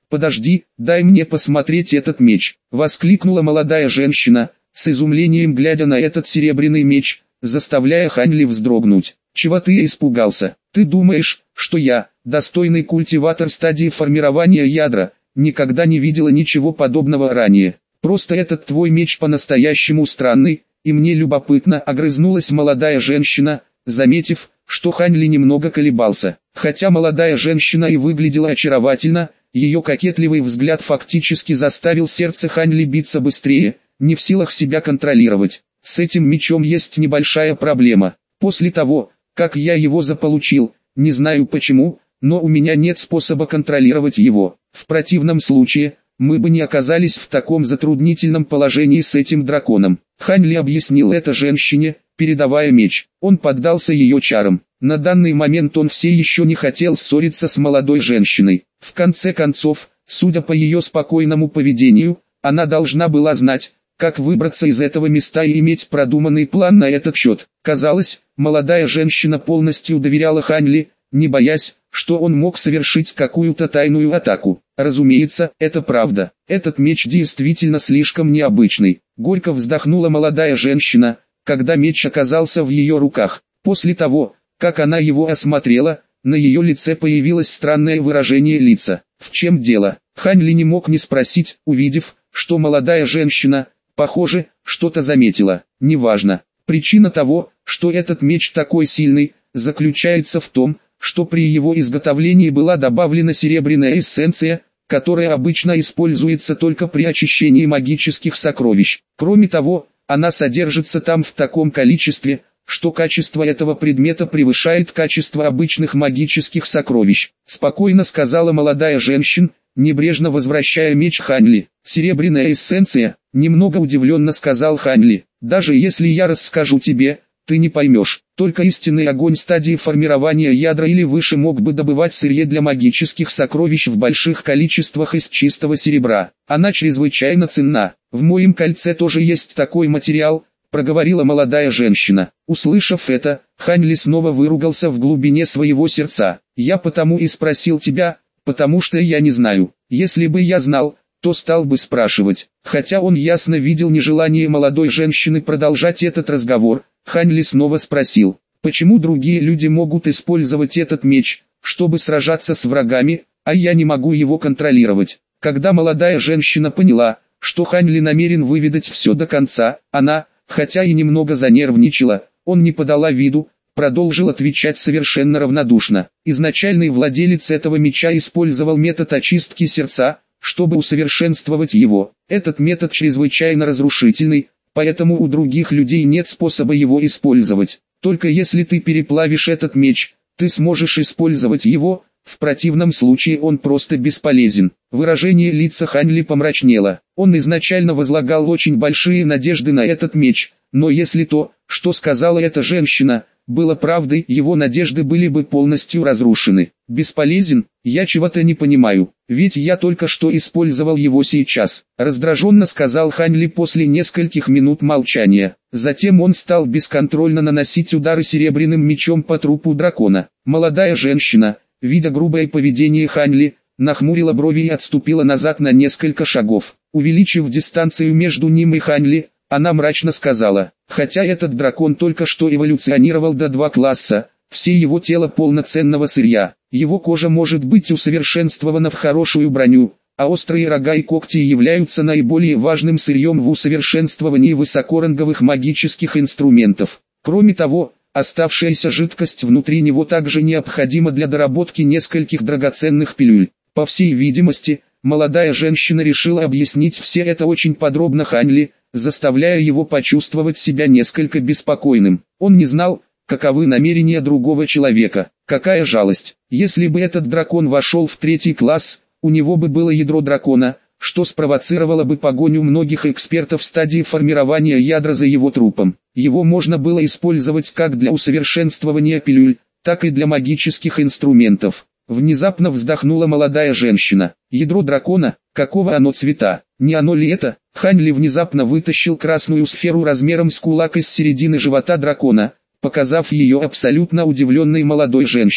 «Подожди, дай мне посмотреть этот меч», — воскликнула молодая женщина, с изумлением глядя на этот серебряный меч, заставляя Хань Ли вздрогнуть. «Чего ты испугался? Ты думаешь, что я, достойный культиватор стадии формирования ядра, никогда не видела ничего подобного ранее? Просто этот твой меч по-настоящему странный, и мне любопытно», — огрызнулась молодая женщина, заметив, что Хань Ли немного колебался. Хотя молодая женщина и выглядела очаровательно, ее кокетливый взгляд фактически заставил сердце Хань Ли биться быстрее, не в силах себя контролировать. «С этим мечом есть небольшая проблема. После того, как я его заполучил, не знаю почему, но у меня нет способа контролировать его. В противном случае, мы бы не оказались в таком затруднительном положении с этим драконом». Хань Ли объяснил это женщине, передавая меч. Он поддался ее чарам. На данный момент он все еще не хотел ссориться с молодой женщиной. В конце концов, судя по ее спокойному поведению, она должна была знать, как выбраться из этого места и иметь продуманный план на этот счет. Казалось, молодая женщина полностью доверяла Хань Ли, не боясь, что он мог совершить какую-то тайную атаку. Разумеется, это правда. Этот меч действительно слишком необычный. Горько вздохнула молодая женщина, когда меч оказался в ее руках. После того, как она его осмотрела, на ее лице появилось странное выражение лица. «В чем дело?» Хань Ли не мог не спросить, увидев, что молодая женщина, похоже, что-то заметила. «Неважно. Причина того, что этот меч такой сильный, заключается в том, что при его изготовлении была добавлена серебряная эссенция, которая обычно используется только при очищении магических сокровищ. Кроме того, она содержится там в таком количестве, что качество этого предмета превышает качество обычных магических сокровищ», — спокойно сказала молодая женщина, небрежно возвращая меч Хань Ли. «Серебряная эссенция», — немного удивленно сказал Хань Ли. «Даже если я расскажу тебе, ты не поймешь. Только истинный огонь стадии формирования ядра или выше мог бы добывать сырье для магических сокровищ в больших количествах из чистого серебра. Она чрезвычайно ценна. В моем кольце тоже есть такой материал», — проговорила молодая женщина. Услышав это, Хань Ли снова выругался в глубине своего сердца. «Я потому и спросил тебя, потому что я не знаю. Если бы я знал, то стал бы спрашивать». Хотя он ясно видел нежелание молодой женщины продолжать этот разговор, Хань Ли снова спросил, почему другие люди могут использовать этот меч, чтобы сражаться с врагами, а я не могу его контролировать. Когда молодая женщина поняла, что Хань Ли намерен выведать все до конца, она, хотя и немного занервничала, он не подала виду, продолжил отвечать совершенно равнодушно. Изначальный владелец этого меча использовал метод очистки сердца, чтобы усовершенствовать его. Этот метод чрезвычайно разрушительный, поэтому у других людей нет способа его использовать. Только если ты переплавишь этот меч, ты сможешь использовать его, в противном случае он просто бесполезен. Выражение лица Хань Ли помрачнело. Он изначально возлагал очень большие надежды на этот меч, но если то, что сказала эта женщина, было правдой, его надежды были бы полностью разрушены. «Бесполезен? Я чего-то не понимаю, ведь я только что использовал его сейчас», — раздраженно сказал Хань Ли после нескольких минут молчания. Затем он стал бесконтрольно наносить удары серебряным мечом по трупу дракона. Молодая женщина, видя грубое поведение Хань Ли, нахмурила брови и отступила назад на несколько шагов. Увеличив дистанцию между ним и Хань Ли, она мрачно сказала, хотя этот дракон только что эволюционировал до 2 класса, все его тело полноценного сырья, его кожа может быть усовершенствована в хорошую броню, а острые рога и когти являются наиболее важным сырьем в усовершенствовании высокоранговых магических инструментов. Кроме того, оставшаяся жидкость внутри него также необходима для доработки нескольких драгоценных пилюль. По всей видимости, молодая женщина решила объяснить все это очень подробно Хань Ли, заставляя его почувствовать себя несколько беспокойным. Он не знал, каковы намерения другого человека. Какая жалость. Если бы этот дракон вошел в 3 класс, у него бы было ядро дракона, что спровоцировало бы погоню многих экспертов в стадии формирования ядра за его трупом. Его можно было использовать как для усовершенствования пилюль, так и для магических инструментов. Внезапно вздохнула молодая женщина. Ядро дракона, какого оно цвета? Не оно ли это? Хань Ли внезапно вытащил красную сферу размером с кулак из середины живота дракона, показав ее абсолютно удивленной молодой женщине.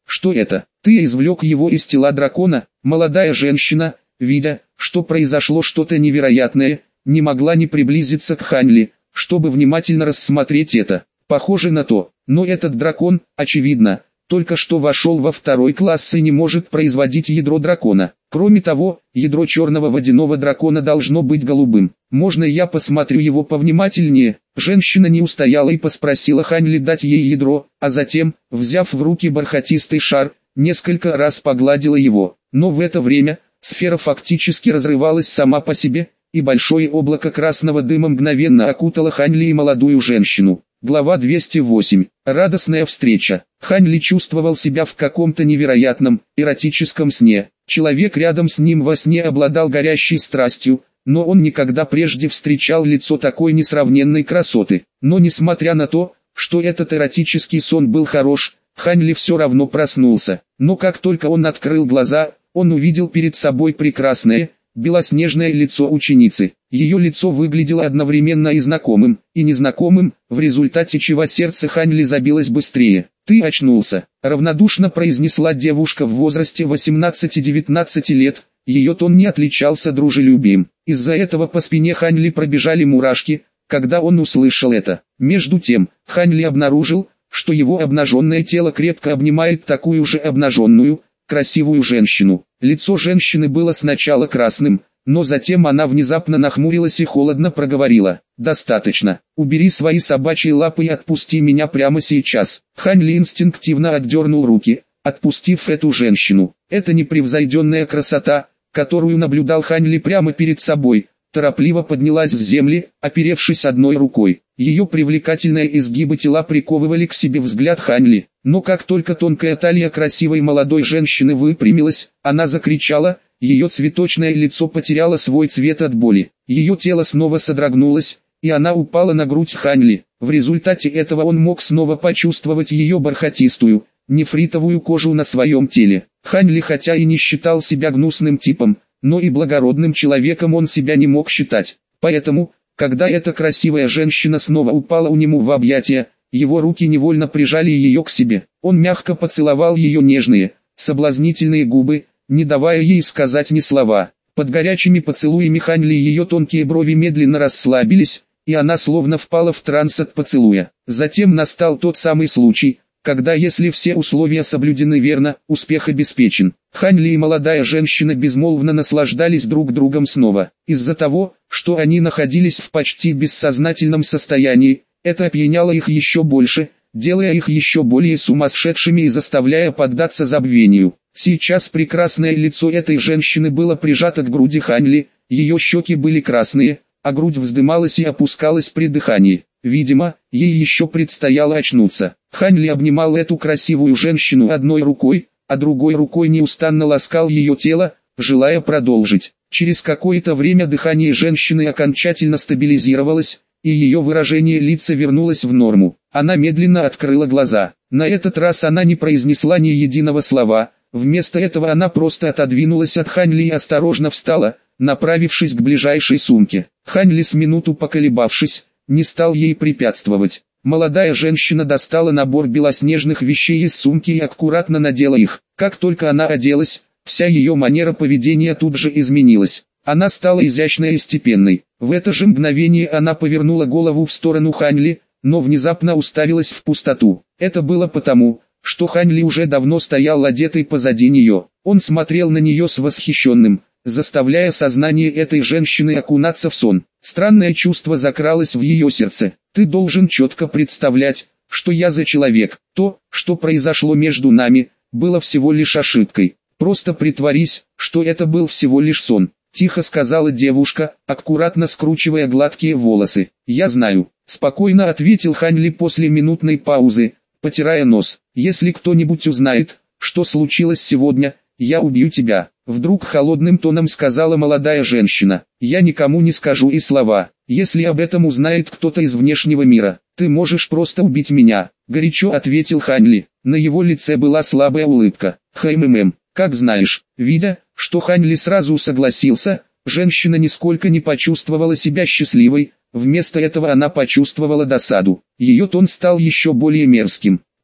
Что это? Ты извлек его из тела дракона? Молодая женщина, видя, что произошло что-то невероятное, не могла не приблизиться к Ханли, чтобы внимательно рассмотреть это. Похоже на то, но этот дракон, очевидно, только что вошел во 2 класс и не может производить ядро дракона. Кроме того, ядро черного водяного дракона должно быть голубым. Можно я посмотрю его повнимательнее? Женщина не устояла и попросила Ханли дать ей ядро, а затем, взяв в руки бархатистый шар, несколько раз погладила его. Но в это время, сфера фактически разрывалась сама по себе, и большое облако красного дыма мгновенно окутало Ханли и молодую женщину. Глава 208. Радостная встреча. Ханли чувствовал себя в каком-то невероятном, эротическом сне. Человек рядом с ним во сне обладал горящей страстью, но он никогда прежде встречал лицо такой несравненной красоты. Но несмотря на то, что этот эротический сон был хорош, Ханли все равно проснулся. Но как только он открыл глаза, он увидел перед собой прекрасное, белоснежное лицо ученицы. Ее лицо выглядело одновременно и знакомым, и незнакомым, в результате чего сердце Ханли забилось быстрее. «Ты очнулся», — равнодушно произнесла девушка в возрасте 18-19 лет, ее тон не отличался дружелюбием. Из-за этого по спине Ханли пробежали мурашки, когда он услышал это. Между тем, Ханли обнаружил, что его обнаженное тело крепко обнимает такую же обнаженную, красивую женщину. Лицо женщины было сначала красным, но затем она внезапно нахмурилась и холодно проговорила: «Достаточно, убери свои собачьи лапы и отпусти меня прямо сейчас». Ханли инстинктивно отдернул руки, отпустив эту женщину. Эта непревзойденная красота, которую наблюдал Ханли прямо перед собой, торопливо поднялась с земли, оперевшись одной рукой. Ее привлекательные изгибы тела приковывали к себе взгляд Ханли, но как только тонкая талия красивой молодой женщины выпрямилась, она закричала, ее цветочное лицо потеряло свой цвет от боли. Ее тело снова содрогнулось, и она упала на грудь Ханли. В результате этого он мог снова почувствовать ее бархатистую, нефритовую кожу на своем теле. Ханли хотя и не считал себя гнусным типом, но и благородным человеком он себя не мог считать. Поэтому, когда эта красивая женщина снова упала у него в объятия, его руки невольно прижали ее к себе. Он мягко поцеловал ее нежные, соблазнительные губы, не давая ей сказать ни слова. Под горячими поцелуями Ханли ее тонкие брови медленно расслабились, и она словно впала в транс от поцелуя. Затем настал тот самый случай, когда если все условия соблюдены верно, успех обеспечен. Ханли и молодая женщина безмолвно наслаждались друг другом снова. Из-за того, что они находились в почти бессознательном состоянии, это опьяняло их еще больше, делая их еще более сумасшедшими и заставляя поддаться забвению. Сейчас прекрасное лицо этой женщины было прижато к груди Ханли, ее щеки были красные, а грудь вздымалась и опускалась при дыхании. Видимо, ей еще предстояло очнуться. Ханли обнимал эту красивую женщину одной рукой, а другой рукой неустанно ласкал ее тело, желая продолжить. Через какое-то время дыхание женщины окончательно стабилизировалось, и ее выражение лица вернулось в норму. Она медленно открыла глаза. На этот раз она не произнесла ни единого слова, вместо этого она просто отодвинулась от Ханли и осторожно встала, направившись к ближайшей сумке. Ханли, с минуту поколебавшись, не стал ей препятствовать. Молодая женщина достала набор белоснежных вещей из сумки и аккуратно надела их. Как только она оделась, вся ее манера поведения тут же изменилась. Она стала изящной и степенной. В это же мгновение она повернула голову в сторону Ханли, но внезапно уставилась в пустоту. Это было потому, что Ханли уже давно стоял одетый позади нее. Он смотрел на нее с восхищенным, заставляя сознание этой женщины окунаться в сон. Странное чувство закралось в ее сердце. «Ты должен четко представлять, что я за человек. То, что произошло между нами, было всего лишь ошибкой. Просто притворись, что это был всего лишь сон», — тихо сказала девушка, аккуратно скручивая гладкие волосы. «Я знаю», — спокойно ответил Ханли после минутной паузы, потирая нос. «Если кто-нибудь узнает, что случилось сегодня, я убью тебя», — вдруг холодным тоном сказала молодая женщина. «Я никому не скажу и слова. Если об этом узнает кто-то из внешнего мира, ты можешь просто убить меня», — горячо ответил Ханли. На его лице была слабая улыбка. «Как знаешь». Видя, что Ханли сразу согласился, женщина нисколько не почувствовала себя счастливой, вместо этого она почувствовала досаду. Ее тон стал еще более мерзким.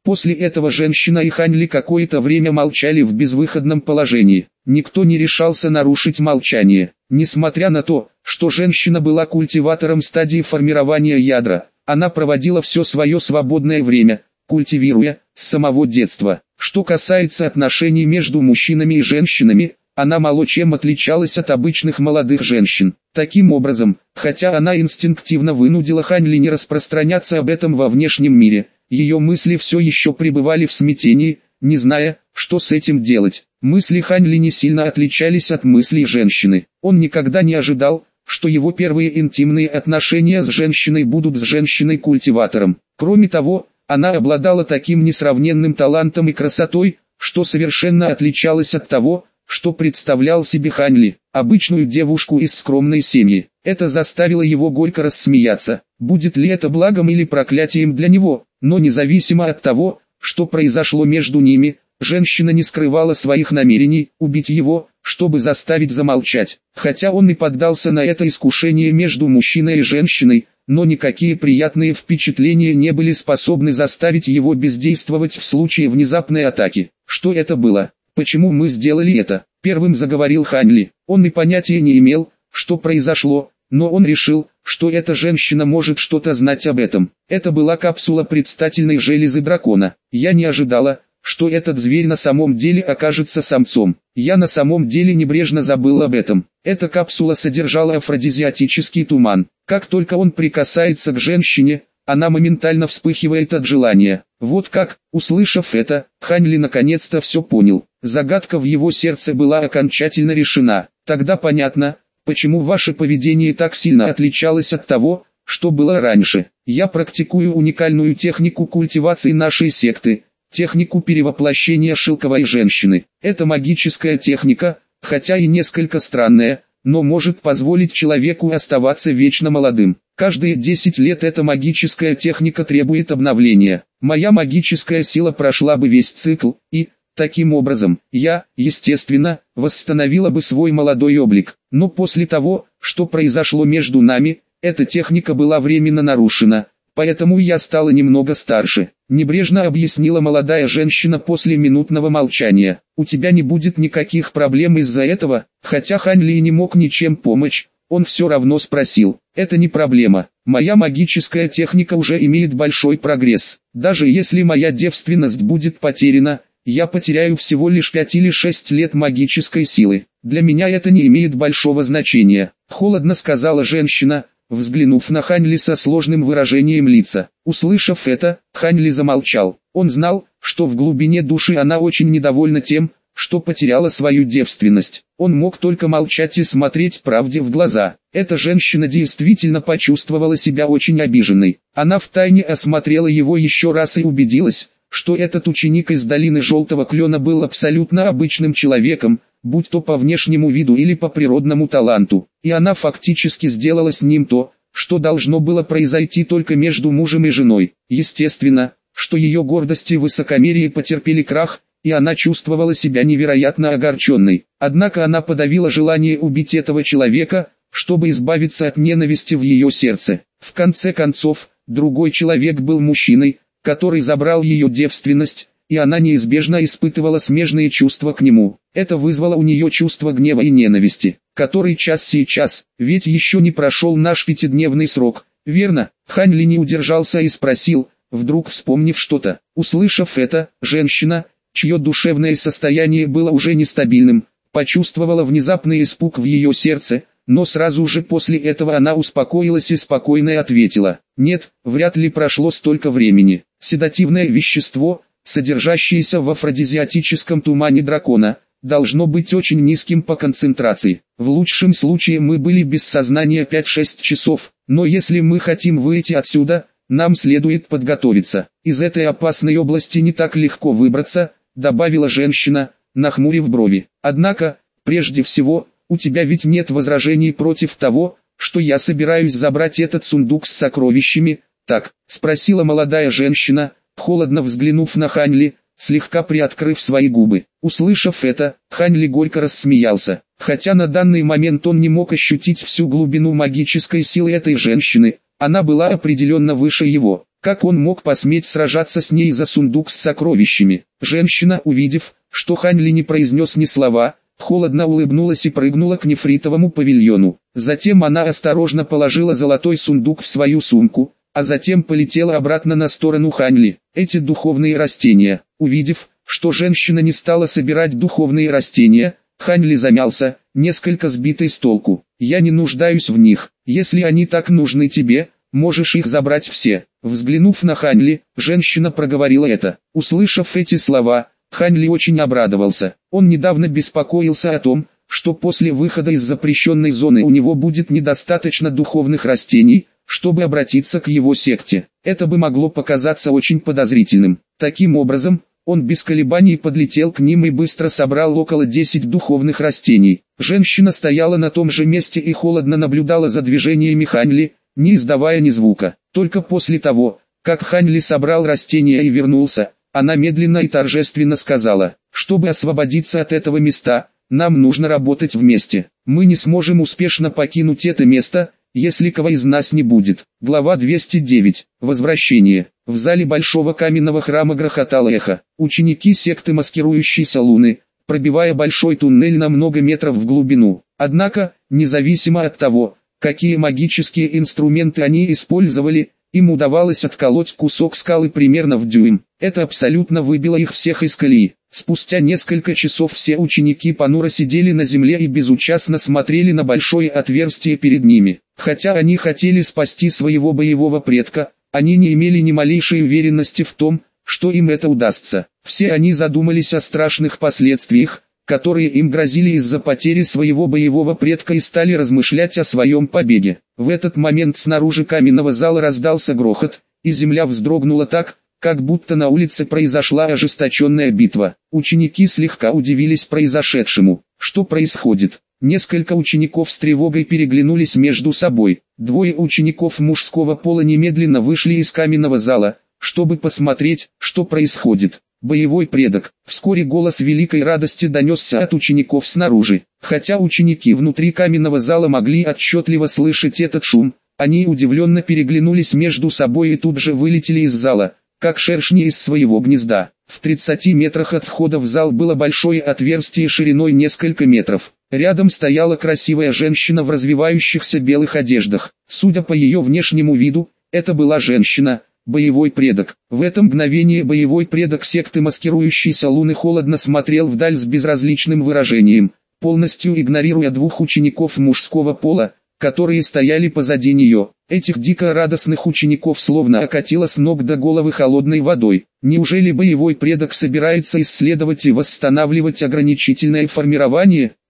После этого женщина и Ханьли какое-то время молчали в безвыходном положении. Никто не решался нарушить молчание. Несмотря на то, что женщина была культиватором стадии формирования ядра, она проводила все свое свободное время, культивируя, с самого детства. Что касается отношений между мужчинами и женщинами, она мало чем отличалась от обычных молодых женщин. Таким образом, хотя она инстинктивно вынудила Ханьли не распространяться об этом во внешнем мире, ее мысли все еще пребывали в смятении, не зная, что с этим делать. Мысли Ханьли не сильно отличались от мыслей женщины. Он никогда не ожидал, что его первые интимные отношения с женщиной будут с женщиной-культиватором. Кроме того, она обладала таким несравненным талантом и красотой, что совершенно отличалась от того, что представлял себе Ханьли, обычную девушку из скромной семьи. Это заставило его горько рассмеяться. Будет ли это благом или проклятием для него? Но независимо от того, что произошло между ними, женщина не скрывала своих намерений убить его, чтобы заставить замолчать. Хотя он и поддался на это искушение между мужчиной и женщиной, но никакие приятные впечатления не были способны заставить его бездействовать в случае внезапной атаки. Что это было? Почему мы сделали это? Первым заговорил Ханьли. Он и понятия не имел, что произошло, но он решил, что эта женщина может что-то знать об этом. Это была капсула предстательной железы дракона. Я не ожидала, что этот зверь на самом деле окажется самцом. Я на самом деле небрежно забыл об этом. Эта капсула содержала афродизиатический туман. Как только он прикасается к женщине, она моментально вспыхивает от желания. Вот как, услышав это, Ханьли наконец-то все понял. Загадка в его сердце была окончательно решена. Тогда понятно, почему ваше поведение так сильно отличалось от того, что было раньше. Я практикую уникальную технику культивации нашей секты, технику перевоплощения шелковой женщины. Это магическая техника, хотя и несколько странная, но может позволить человеку оставаться вечно молодым. Каждые 10 лет эта магическая техника требует обновления. Моя магическая сила прошла бы весь цикл, и, таким образом, я, естественно, восстановила бы свой молодой облик. Но после того, что произошло между нами, эта техника была временно нарушена, поэтому я стала немного старше. Небрежно объяснила молодая женщина после минутного молчания. У тебя не будет никаких проблем из-за этого. Хотя Ханьли не мог ничем помочь, он все равно спросил. Это не проблема. Моя магическая техника уже имеет большой прогресс. Даже если моя девственность будет потеряна, я потеряю всего лишь 5 или 6 лет магической силы. Для меня это не имеет большого значения. Холодно сказала женщина, взглянув на Ханьли со сложным выражением лица. Услышав это, Ханьли замолчал. Он знал, что в глубине души она очень недовольна тем, что потеряла свою девственность. Он мог только молчать и смотреть правде в глаза. Эта женщина действительно почувствовала себя очень обиженной. Она втайне осмотрела его еще раз и убедилась, что этот ученик из долины Желтого Клена был абсолютно обычным человеком, будь то по внешнему виду или по природному таланту. И она фактически сделала с ним то, что должно было произойти только между мужем и женой. Естественно, что ее гордость и высокомерие потерпели крах, и она чувствовала себя невероятно огорченной. Однако она подавила желание убить этого человека, чтобы избавиться от ненависти в ее сердце. В конце концов, другой человек был мужчиной, который забрал ее девственность, и она неизбежно испытывала смежные чувства к нему. Это вызвало у нее чувство гнева и ненависти. Который час сейчас, ведь еще не прошел наш 5-дневный срок, верно? Ханьли не удержался и спросил, вдруг вспомнив что-то. Услышав это, женщина, чье душевное состояние было уже нестабильным, почувствовала внезапный испуг в ее сердце, но сразу же после этого она успокоилась и спокойно ответила: «Нет, вряд ли прошло столько времени. Седативное вещество, содержащееся в афродизиатическом тумане дракона, должно быть очень низким по концентрации. В лучшем случае мы были без сознания 5-6 часов, но если мы хотим выйти отсюда, нам следует подготовиться. Из этой опасной области не так легко выбраться», добавила женщина, нахмурив брови. «Однако, прежде всего, у тебя ведь нет возражений против того, что я собираюсь забрать этот сундук с сокровищами, так?» спросила молодая женщина, холодно взглянув на Ханьли, слегка приоткрыв свои губы. Услышав это, Ханьли горько рассмеялся. Хотя на данный момент он не мог ощутить всю глубину магической силы этой женщины, она была определенно выше его. Как он мог посметь сражаться с ней за сундук с сокровищами? Женщина, увидев, что Хань Ли не произнес ни слова, холодно улыбнулась и прыгнула к нефритовому павильону. Затем она осторожно положила золотой сундук в свою сумку, а затем полетела обратно на сторону Хань Ли. Эти духовные растения, увидев, что женщина не стала собирать духовные растения, Хань Ли замялся, несколько сбитый с толку. «Я не нуждаюсь в них, если они так нужны тебе, можешь их забрать все». Взглянув на Хань Ли, женщина проговорила это. Услышав эти слова, Хань Ли очень обрадовался. Он недавно беспокоился о том, что после выхода из запрещенной зоны у него будет недостаточно духовных растений, чтобы обратиться к его секте. Это бы могло показаться очень подозрительным. Таким образом, он без колебаний подлетел к ним и быстро собрал около 10 духовных растений. Женщина стояла на том же месте и холодно наблюдала за движениями Хань Ли, не издавая ни звука. Только после того, как Хань Ли собрал растения и вернулся, она медленно и торжественно сказала: «Чтобы освободиться от этого места, нам нужно работать вместе. Мы не сможем успешно покинуть это место, если кого из нас не будет». Глава 209. Возвращение. В зале большого каменного храма грохотало эхо. Ученики секты маскирующейся Луны, пробивая большой туннель на много метров в глубину. Однако, независимо от того, какие магические инструменты они использовали, им удавалось отколоть кусок скалы примерно в дюйм. Это абсолютно выбило их всех из колеи. Спустя несколько часов все ученики понуро сидели на земле и безучастно смотрели на большое отверстие перед ними. Хотя они хотели спасти своего боевого предка, они не имели ни малейшей уверенности в том, что им это удастся. Все они задумались о страшных последствиях, которые им грозили из-за потери своего боевого предка, и стали размышлять о своем побеге. В этот момент снаружи каменного зала раздался грохот, и земля вздрогнула так, как будто на улице произошла ожесточенная битва. Ученики слегка удивились произошедшему. Что происходит? Несколько учеников с тревогой переглянулись между собой. Двое учеников мужского пола немедленно вышли из каменного зала, чтобы посмотреть, что происходит. Боевой предок. Вскоре голос великой радости донесся от учеников снаружи. Хотя ученики внутри каменного зала могли отчетливо слышать этот шум, они удивленно переглянулись между собой и тут же вылетели из зала, как шершни из своего гнезда. В 30 метрах от входа в зал было большое отверстие шириной несколько метров. Рядом стояла красивая женщина в развивающихся белых одеждах. Судя по ее внешнему виду, это была женщина, боевой предок. В это мгновение боевой предок секты маскирующейся Луны холодно смотрел вдаль с безразличным выражением, полностью игнорируя двух учеников мужского пола, которые стояли позади нее. Этих дико радостных учеников словно окатило с ног до головы холодной водой. Неужели боевой предок собирается исследовать и восстанавливать ограничительное формирование?